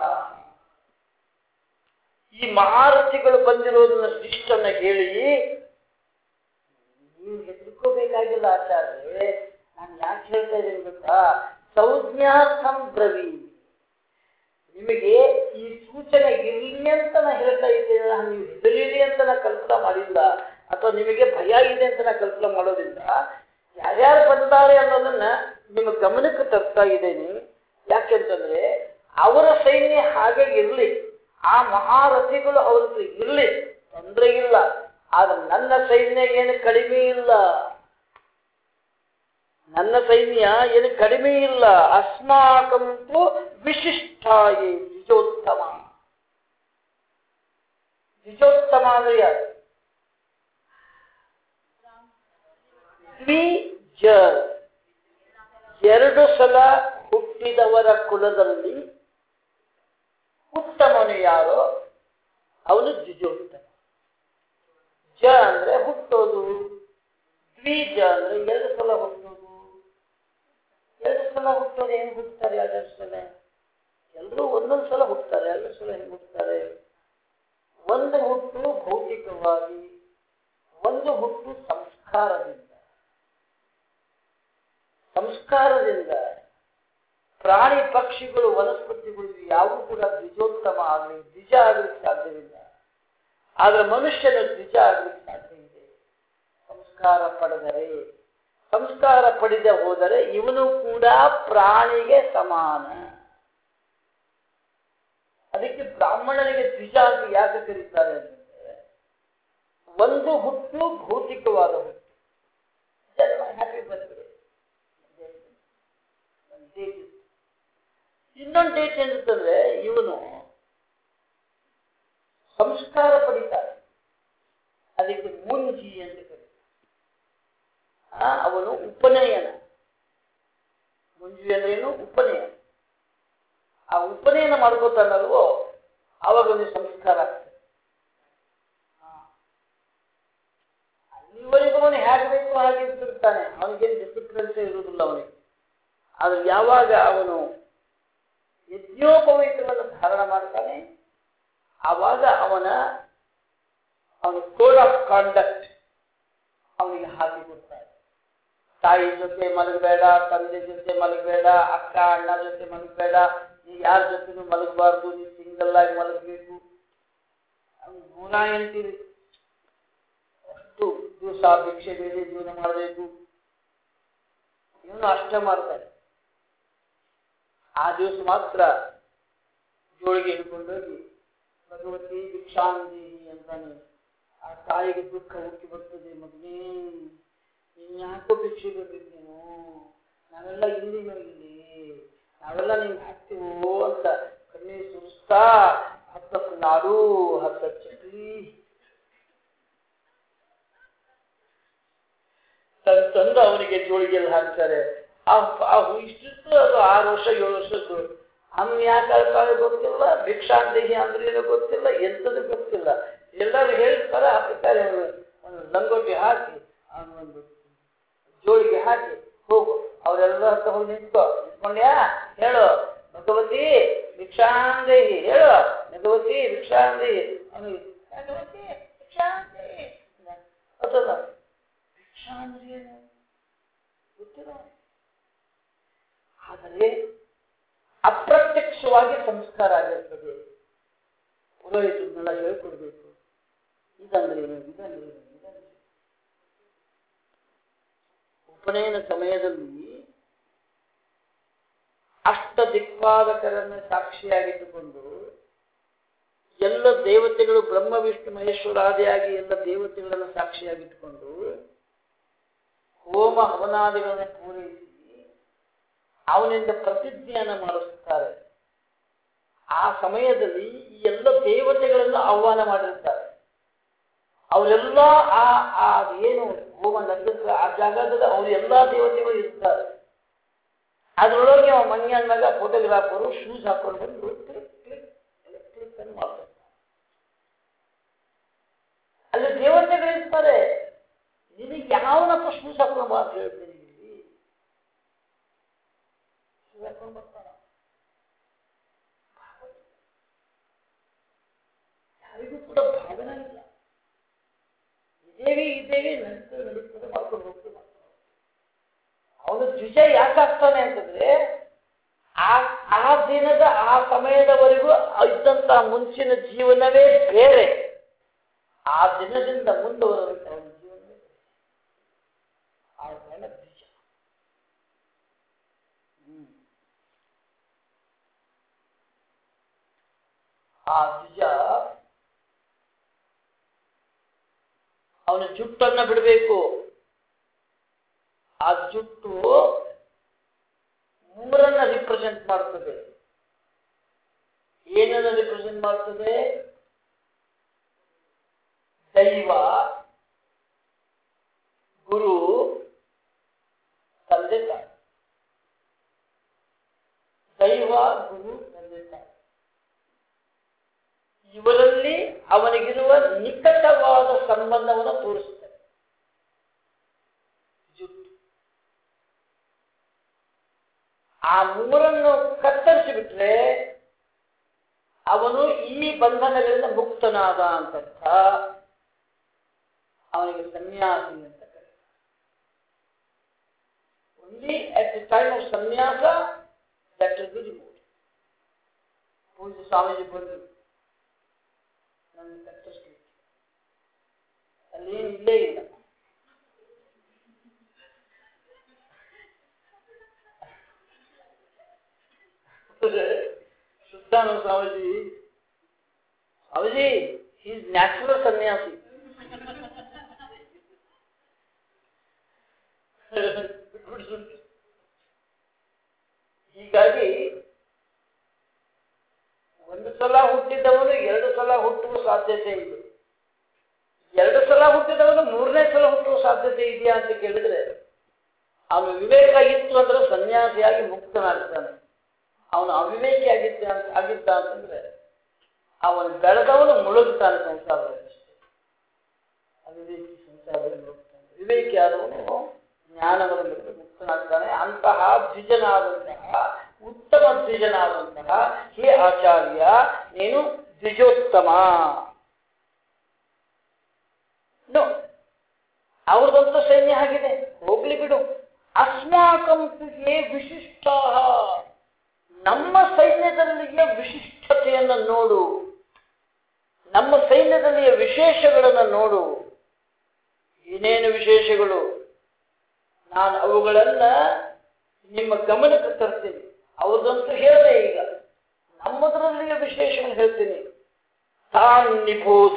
ಈ ಮಹಾರಥಿಗಳು ಬಂದಿರೋದನ್ನ ಲಿಸ್ಟನ್ನ ಹೇಳಿ, ನೀವು ಹೆದರ್ಕೋಬೇಕಾಗಿಲ್ಲ ಆಚಾರ್ಯ, ನಾನು ಯಾಕೆ ಹೇಳ್ತಾ ಇದ್ದೀನಿ ಗೊತ್ತಾ? ಸಂಜ್ಞಾರ್ಥಂ ಬ್ರವೀ, ನಿಮಗೆ ಈ ಸೂಚನೆ ಇರಲಿ ಅಂತ ನಾ ಹೇಳ್ತಾ ಇದ್ದೇನೆ. ನೀವು ಹೆದರಿರಿ ಅಂತ ನಾ ಕಲ್ಪನಾ ಮಾಡಿಲ್ಲ, ಅಥವಾ ನಿಮಗೆ ಭಯ ಇದೆ ಅಂತ ನಾ ಕಲ್ಪನಾ ಮಾಡೋದಿಲ್ಲ. ಯಾರ್ಯಾರು ಬಂದಾರೆ ಅನ್ನೋದನ್ನ ನಿಮ್ಮ ಗಮನಕ್ಕೆ ತರ್ತಾ ಇದ್ದೇನೆ. ಯಾಕೆಂತಂದ್ರೆ ಅವರ ಸೈನ್ಯ ಹಾಗೆ ಇರಲಿ, ಆ ಮಹಾರಥಿಗಳು ಅವ್ರ ಇರಲಿ, ತೊಂದರೆ ಇಲ್ಲ. ಆದ್ರೆ ನನ್ನ ಸೈನ್ಯ ಏನು ಕಡಿಮೆ ಇಲ್ಲ, ನನ್ನ ಸೈನ್ಯ ಏನು ಕಡಿಮೆ ಇಲ್ಲ. ಅಸ್ಮಾಕಂತೂ ವಿಶಿಷ್ಟಾಯೇ ದ್ವಿಜೋತ್ತಮ. ದ್ವಿಜೋತ್ತಮ ಅಂದ್ರೆ ಯಾರು? ದ್ವಿಜ, ಎರಡು ಸಲ ಹುಟ್ಟಿದವರ ಕುಲದಲ್ಲಿ ಉತ್ತಮನು ಯಾರೋ ಅವನು ದ್ವಿಜೋತ್ತಮ. ಜ ಅಂದ್ರೆ ಹುಟ್ಟೋದು, ದ್ವಿಜ ಅಂದ್ರೆ ಎರಡು ಸಲ ಹುಟ್ಟೋದು. ಎರಡು ಸಲ ಹುಟ್ಟೋದು ಹೆಂಗ್ ಹುಟ್ಟುತ್ತಾರೆ? ಎರಡು ಸಲ ಎಲ್ಲರೂ ಒಂದೊಂದು ಸಲ ಹುಟ್ಟುತ್ತಾರೆ, ಎರಡು ಸಲ ಹೆಂಗ್ ಹುಟ್ಟುತ್ತಾರೆ? ಒಂದು ಹುಟ್ಟು ಭೌತಿಕವಾಗಿ, ಒಂದು ಹುಟ್ಟು ಸಂಸ್ಕಾರದಿಂದ. ಸಂಸ್ಕಾರದಿಂದ ಪ್ರಾಣಿ ಪಕ್ಷಿಗಳು ವನಸ್ಪತಿಗಳು ಯಾವೂ ಕೂಡ ದ್ವಿಜೋತ್ತಮ ಆಗಲಿ, ದ್ವಿಜ ಆಗಲಿಕ್ಕೆ ಸಾಧ್ಯವಿಲ್ಲ. ಆದ್ರೆ ಮನುಷ್ಯನ ದ್ವಿಜ ಆಗಲಿಕ್ಕೆ ಸಾಧ್ಯ ಇದೆ ಸಂಸ್ಕಾರ ಪಡೆದರೆ. ಸಂಸ್ಕಾರ ಪಡೆದ ಹೋದರೆ ಇವನು ಕೂಡ ಪ್ರಾಣಿಗೆ ಸಮಾನ. ಅದಕ್ಕೆ ಬ್ರಾಹ್ಮಣನಿಗೆ ದ್ವಿಜ ಅಂತ ಯಾಕೆ ಕರೀತಾರೆ ಅಂತಂದ್ರೆ, ಒಂದು ಹುಟ್ಟು ಭೌತಿಕವಾದ ಹುಟ್ಟು. ಹ್ಯಾಪಿ ಬರ್ತ್ಡೇ, ಇನ್ನೊಂದು ಡೇಟ್ ಏನಂತಂದ್ರೆ ಇವನು ಸಂಸ್ಕಾರ ಪಡಿತಾರೆ, ಅದಕ್ಕೆ ಮುಂಜಿ ಅಂತ ಕರೀತಾರೆ. ಅವನು ಉಪನಯನ. ಮುಂಜಿ ಅಂದ್ರೇನು? ಉಪನಯನ. ಆ ಉಪನಯನ ಮಾಡ್ಕೋತಾನಲ್ವೋ ಅವಾಗ ಒಂದು ಸಂಸ್ಕಾರ ಆಗ್ತದೆ. ಅಲ್ಲಿವರೆಗೂ ಅವನು ಹೇಗೆ ಬೇಕು ಹಾಗೆ ಇರ್ತಿರ್ತಾನೆ, ಅವನಿಗೇನು ಡಿಸಿಪ್ಲಿನ್ಸ್ ಇರುವುದಿಲ್ಲ ಅವನಿಗೆ. ಆದ್ರೆ ಯಾವಾಗ ಅವನು ಯಜ್ಞೋಪವೀತವನ್ನು ಧಾರಣ ಮಾಡ್ತಾನೆ, ಆವಾಗ ಅವನ ಕೋಡ್ ಆಫ್ ಕಾಂಡಕ್ಟ್ ಅವನಿಗೆ ಹಾಕಿ ಕೊಡ್ತಾರೆ. ತಾಯಿ ಜೊತೆ ಮಲಗಬೇಡ, ತಂದೆ ಜೊತೆ ಮಲಗಬೇಡ, ಅಕ್ಕ ಅಣ್ಣ ಜೊತೆ ಮಲಗಬೇಡ, ನೀ ಯಾರ ಜೊತೆನೂ ಮಲಗಬಾರ್ದು, ನೀ ಸಿಂಗಲ್ ಆಗಿ ಮಲಗಬೇಕು. 108 ಅಷ್ಟು ದಿವಸ ಭಿಕ್ಷೆ ಬೇರೆ ಜೀವನ ಮಾಡಬೇಕು. ಇವನು ಅಷ್ಟೇ ಮಾಡ್ತಾರೆ. ಆ ದಿವಸ ಮಾತ್ರ ಜೋಳಿಗೆ ಹಿಡ್ಕೊಂಡೋಗಿ ಭಗವತಿ ಭಿಕ್ಷಾಂದೇಹಿ ಅಂತಾನೆ. ಆ ತಾಯಿಗೆ ದುಃಖ ಹುಟ್ಟಿ ಬರ್ತದೆ, ಮಗನೇ ನೀನ್ ಯಾಕೋ ಭಿಕ್ಷೆ ಬೇಕಿದ್ದೇನು, ನಾವೆಲ್ಲ ಇಲ್ಲಿ ನಾವೆಲ್ಲ ನಿಮ್ಗೆ ಹಾಕ್ತೀವೋ ಅಂತ ಕಣ್ಣೀರು ಸುರಿಸ್ತಾ 10 ಲಾಡು 10 ಚಕ್ಲಿ ತಂದು ಅವನಿಗೆ ಜೋಳಿಗೆಯಲ್ಲಿ ಹಾಕ್ತಾರೆ. ಇಷ್ಟಿತ್ತು, ಅದು 6 ವರ್ಷ 7 ವರ್ಷದ್ದು. ಅಮ್ಮ ಯಾಕೆ ಅಳ್ತಾಳೆ ಗೊತ್ತಿಲ್ಲ, ಭಿಕ್ಷಾಂದೇಹಿ ಅಂದ್ರೆ ಏನೋ ಗೊತ್ತಿಲ್ಲ, ಎಂಥದ್ದು ಗೊತ್ತಿಲ್ಲ. ಎಲ್ಲರೂ ಹೇಳ್ತಾರೆ ಆ ಪ್ರಕಾರ ಒಂದು ಲಂಗೋಟಿ ಹಾಕಿ ಒಂದು ಜೋಳಿಗೆ ಹಾಕಿ ಹೋಗು, ಅವರೆಲ್ಲ ತಗೊಂಡು ನಿಂತ್ಕೊಂಡ್ಯಾ ಹೇಳು ಭಗವತಿ ಭಿಕ್ಷಾಂದೇಹಿ, ಹೇಳು ಭಗವತಿ ಭಿಕ್ಷಾಂದೇಹಿ, ಭಗವತಿ ಭಿಕ್ಷಾಂದೇಹಿ ಅದಲ್ಲ. ಭಿಕ್ಷಾ ಅಂದ್ರೆ ಏನು ಗೊತ್ತಿಲ್ಲ. ಆದರೆ ಅಪ್ರತ್ಯಕ್ಷವಾಗಿ ಸಂಸ್ಕಾರ ಆಗಿರ್ತದೆ. ಪುರೋಹಿತರನ್ನೆಲ್ಲ ಹೇಳ್ಕೊಡ್ಬೇಕು, ಇದಂದ್ರೆ ಏನು, ಇದಂದ್ರೆ ಏನು, ಇದಂದ್ರೆ ಉಪನಯನ ಸಮಯದಲ್ಲಿ ಅಷ್ಟ ದಿಕ್ಪಾಲಕರನ್ನು ಸಾಕ್ಷಿಯಾಗಿಟ್ಟುಕೊಂಡು ಎಲ್ಲ ದೇವತೆಗಳು ಬ್ರಹ್ಮ ವಿಷ್ಣು ಮಹೇಶ್ವರಾದಿಯಾಗಿ ಎಲ್ಲ ದೇವತೆಗಳನ್ನು ಸಾಕ್ಷಿಯಾಗಿಟ್ಟುಕೊಂಡು ಹೋಮ ಹವನಾದಿಗಳನ್ನು ಪೂರೈಸಿ ಅವನಿಂದ ಪ್ರತಿಜ್ಞೆಯನ್ನು ಮಾಡಿಸುತ್ತಾರೆ. ಆ ಸಮಯದಲ್ಲಿ ಈ ಎಲ್ಲ ದೇವತೆಗಳನ್ನು ಆಹ್ವಾನ ಮಾಡಿರ್ತಾರೆ. ಅವರೆಲ್ಲ ಏನು ಹೋಮ ನಡೆದ ಆ ಜಾಗದಲ್ಲಿ ಅವರು ಎಲ್ಲಾ ದೇವತೆಗಳು ಇರ್ತಾರೆ. ಅದರೊಳಗೆ ಅವ ಮಂಗ್ಯಾನ್ಯಾಗ ಫೋಟೋಗ್ರಾಫರು ಶೂಸ್ ಹಾಕೊಂಡು ಬಂದು ಕ್ಲಿಕ್ ಅನ್ನು ಮಾಡ್ತಾರೆ. ಅಲ್ಲಿ ದೇವತೆಗಳಿರ್ತಾರೆ. ನಿನಗೆ ಯಾವನಪ್ಪ ಶೂಸ್ ಹಾಕೊಂಡು ಬಾ ಅಂತ ಹೇಳ್ತೀನಿ. ಇಲ್ಲಿ ಶೂಸ್ ಹಾಕೊಂಡು ಬರ್ತಾನ, ಯಾರಿಗೂ ಕೂಡ ಭಾವನೆ ಇಲ್ಲ. ಇದೇವಿ ನಡೀತದೆ ಮಾಡ್ಕೊಂಡು ಹೋಗ್ತದೆ. ಅವನು ದ್ವಿಜ ಯಾಕಾಗ್ತಾನೆ ಅಂತಂದ್ರೆ ಆ ದಿನದ ಆ ಸಮಯದವರೆಗೂ ಇದ್ದಂತ ಮುಂಚಿನ ಜೀವನವೇ ಬೇರೆ. ಆ ದಿನದಿಂದ ಮುಂದುವರೆದ ಅವನ ಜೀವನವೇ ಆ ದ್ವಿಜ. ಆ ದ್ವಿಜ ಅವನ ಜುಟ್ಟನ್ನ ಬಿಡಬೇಕು. ಆ ಜುಟ್ಟು ಮೂರನ್ನ ರಿಪ್ರೆಸೆಂಟ್ ಮಾಡ್ತದೆ. ಏನನ್ನ ರಿಪ್ರೆಸೆಂಟ್ ಮಾಡ್ತದೆ? ದೈವ, ಗುರು, ತಂದೆ ತಾಯಿ. ದೈವ, ಗುರು, ತಂದೆ ತಾಯಿ ಇವರಲ್ಲಿ ಅವನಿಗಿರುವ ನಿಕಟವಾದ ಸಂಬಂಧವನ್ನು ತೋರಿಸುತ್ತದೆ ಜುಟ್ಟು. ಆ ಮೂರನ್ನು ಕತ್ತರಿಸಿಬಿಟ್ರೆ ಅವನು ಈ ಬಂಧನಗಳಿಂದ ಮುಕ್ತನಾದ ಅಂತರ್ಥ. ಅವನಿಗೆ ಸನ್ಯಾಸಿ ಅಂತ ಕರೀತಾರೆ. Only at the time of ಸನ್ಯಾಸ ದಟ್ ವಿಲ್ ಬಿ ರಿಮೂವ್ಡ್. ಪೂಜ್ಯ ಸ್ವಾಮೀಜಿ ಬಂದರು ನನ್ನ ಕತ್ತರಿಸಲಿಕ್ಕೆ, ಅಲ್ಲೇನು ಇಲ್ಲೇ ಇಲ್ಲ. ಶುದ್ಧಾನಂದ ಸ್ವಾಮೀಜಿ ಈಸ್ ನ್ಯಾಚುರಲ್ ಸನ್ಯಾಸಿ. ಹೀಗಾಗಿ ಒಂದು ಸಲ ಹುಟ್ಟಿದವನು 2 ಸಲ ಹುಟ್ಟುವ ಸಾಧ್ಯತೆ ಇದೆ. 2 ಸಲ ಹುಟ್ಟಿದವನು 3ನೇ ಸಲ ಹುಟ್ಟುವ ಸಾಧ್ಯತೆ ಇದೆಯಾ ಅಂತ ಕೇಳಿದ್ರೆ ಅವನು ವಿವೇಕ ಇತ್ತು ಅಂದ್ರೆ ಸನ್ಯಾಸಿಯಾಗಿ ಮುಕ್ತನಾಗ್ತಾನೆ. ಅವನು ಅವಿವೇಕಿ ಆಗಿದ್ದ ಅಂತಂದ್ರೆ ಅವನು ಬೆಳೆದವನು ಮುಳುಗ್ತಾನೆ ಸಂಸಾರದಲ್ಲಿ. ಅವಿವೇಕಿ ಸಂಸಾರದಲ್ಲಿ ಮುಳುಗ್ತಾನೆ. ವಿವೇಕಿ ಆದವನು ಜ್ಞಾನವನ್ನು ಮುಕ್ತನಾಗ್ತಾನೆ. ಅಂತಹ ದ್ವಿಜನಾದಂತಹ ಉತ್ತಮ ದ್ವಿಜನಾದಂತಹ ಹೇ ಆಚಾರ್ಯ, ನೀನು ದ್ವಿಜೋತ್ತಮ. ಅವ್ರದಂತೂ ಸೈನ್ಯ ಆಗಿದೆ, ಹೋಗ್ಲಿ ಬಿಡು. ಅಸ್ಮಾಕಂ ತುಗೆ ವಿಶಿಷ್ಟ, ನಮ್ಮ ಸೈನ್ಯದಲ್ಲಿಯ ವಿಶಿಷ್ಟತೆಯನ್ನು ನೋಡು, ನಮ್ಮ ಸೈನ್ಯದಲ್ಲಿಯ ವಿಶೇಷಗಳನ್ನು ನೋಡು. ಏನೇನು ವಿಶೇಷಗಳು? ನಾನು ಅವುಗಳನ್ನ ನಿಮ್ಮ ಗಮನಕ್ಕೆ ತರ್ತೀನಿ. ಅವ್ರದಂತೂ ಹೇಳಿದೆ, ಈಗ ನಮ್ಮದರಲ್ಲಿಯ ವಿಶೇಷಗಳು ಹೇಳ್ತೀನಿ. ತಾನ್ನಿಭೂತ,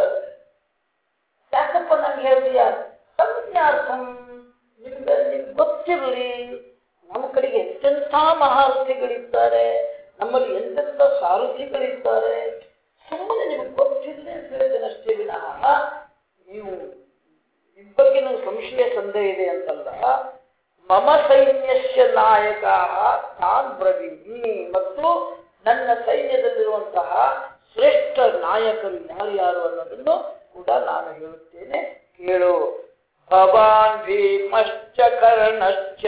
ಯಾಕಪ್ಪ ನಂಗೆ ಹೇಳ್ತೀಯ? ಸಂಜ್ಞಾರ್ಥಂ, ನಿಮ್ಗೆ ಗೊತ್ತಿರಲಿ. ನಮ್ಮ ಕಡೆಗೆ ಎಂತೆಂಥ ಮಹಾರಥಿಗಳಿದ್ದಾರೆ, ನಮ್ಮಲ್ಲಿ ಎಂತೆಂಥ ಸಾರಥಿಗಳಿದ್ದಾರೆ. ಸುಮ್ಮನೆ ನಿಮಗೆ ಗೊತ್ತಿರಲಿ ಅಂತ ಹೇಳಿದ್ದೇನೆ ಅಷ್ಟೇ ವಿನಃ ನೀವು ನಿಮ್ಮ ಬಗ್ಗೆ ನಂಗೆ ಸಂಶಯ ಸಂದೇಹ ಇದೆ ಅಂತಲ್ಲ. ಮಮ ಸೈನ್ಯಸ್ಯ ನಾಯಕ ತಾನ್ ಬ್ರವೀಮಿ, ಮತ್ತು ನನ್ನ ಸೈನ್ಯದಲ್ಲಿರುವಂತಹ ಶ್ರೇಷ್ಠ ನಾಯಕರು ಯಾರ್ಯಾರು ಅನ್ನೋದನ್ನು ಕೂಡ ನಾನು ಹೇಳುತ್ತೇನೆ, ಕೇಳು. ಭವಾನ್ ಭೀಮಶ್ಚ ಕರ್ಣಶ್ಚ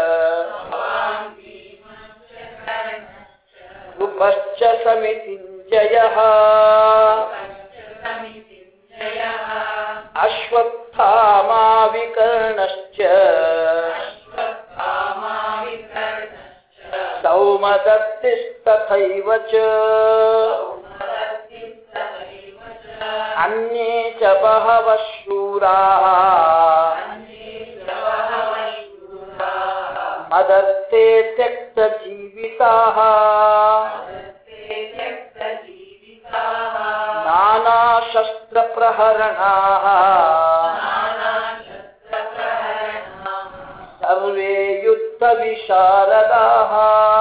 ಕೃಪಶ್ಚ ಸಮಿತಿಂಜಯಃ ಅಶ್ವತ್ಥಾಮಾ ವಿಕರ್ಣಶ್ಚ ಸೌಮದತ್ತಿಸ್ತಥೈವ ಚ ಅನ್ಯೇ ಚ ಬಹವಃ ಶೂರಾಃ ಮದರ್ತೆ ತ್ಯಕ್ತ ಜೀವಿತಾಃ ನಾನಾ ಶಸ್ತ್ರ ಪ್ರಹರಣಾಃ ಸರ್ವೇ ಯುದ್ಧ ವಿಶಾರದಾಃ.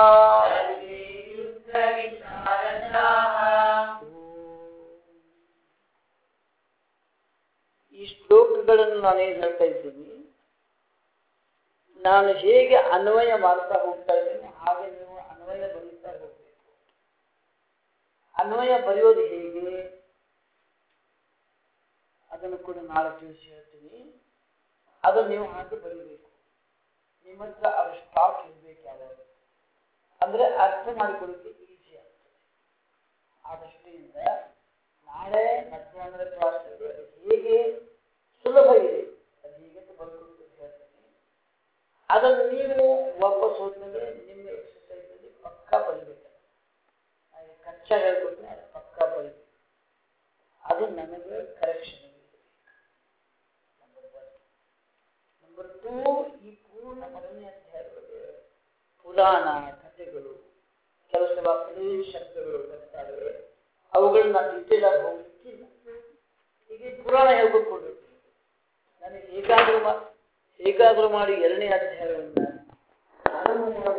ಈ ಶ್ಲೋಕಗಳನ್ನು ನಾನೇನು ಹೇಳ್ತಾ ಇದ್ದೀನಿ, ನಾನು ಹೇಗೆ ಅನ್ವಯ ಮಾಡ್ತಾ ಹೋಗ್ತಾ ಇದ್ದೀನಿ ಹಾಗೆ ನೀವು ಅನ್ವಯ ಬರೀತಾ ಹೋಗ್ಬೇಕು. ಅನ್ವಯ ಬರೆಯೋದು ಹೇಗೆ ಅದನ್ನು ಕೂಡ ನಾಳೆ ತಿಳಿಸಿ ಹೇಳ್ತೀನಿ. ಅದನ್ನು ನೀವು ಹಾಗೆ ಬರೀಬೇಕು. ನಿಮ್ಮ ಹತ್ರ ಅದು ಸ್ಟಾಕ್ ಇರಬೇಕು. ಯಾವ್ದು ಅಂದ್ರೆ ಅರ್ಥ ಮಾಡಿಕೊಳ್ಳಿಕ್ಕೆ ಈಸಿ ಆಗ್ತದೆ. ಆ ದೃಷ್ಟಿಯಿಂದ ನಾಳೆ ಮಧ್ಯಾಹ್ನದ ಕ್ಲಾಸಲ್ಲಿ ಅದು ಹೇಗೆ ಸುಲಭ ಇದೆ ಅದು ಹೇಗೆ ಬರ್ಕೊಟ್ಟು ಹೇಳ್ತೀನಿ. ಅದನ್ನು ನೀವು ವಾಪಸ್ ಹೋದ್ಮೇಲೆ ನಿಮ್ಮ ಎಕ್ಸರ್ಸೈಸಲ್ಲಿ ಪಕ್ಕಾ ಬರೀಬೇಕು. ಹಾಗೆ ಕಚ್ಚಾ ಹೇಳ್ಕೊಡ್ತೀನಿ, ಅದು ಪಕ್ಕಾ ಬರೀಬೇಕು. ಅದು ನಮಗೆ ಕರೆಕ್ಷನ್ ಇದೆ. ನಂಬರ್ 2, ಈ ಪೂರ್ಣ ಮೊದಲನೇ ಅಧ್ಯಾಯದಲ್ಲಿ ಪುರಾಣ ಕಥೆಗಳು, ಕೆಲವು ಸಲ ಶಬ್ದಗಳು ಬರ್ತಾವೆ. ಅವುಗಳನ್ನ ಡೀಟೇಲ್ ಆಗಿ ಹೋಗ್ಲಿಕ್ಕಿಲ್ಲ. ಈಗ ಪುರಾಣ ಹೇಳ್ಕೊಟ್ಕೊಳ್ಬೇಕು. ನನಗೆ ಹೇಗಾದ್ರೂ ಮಾಡಿ 2ನೇ ಅಧ್ಯಾಯವನ್ನು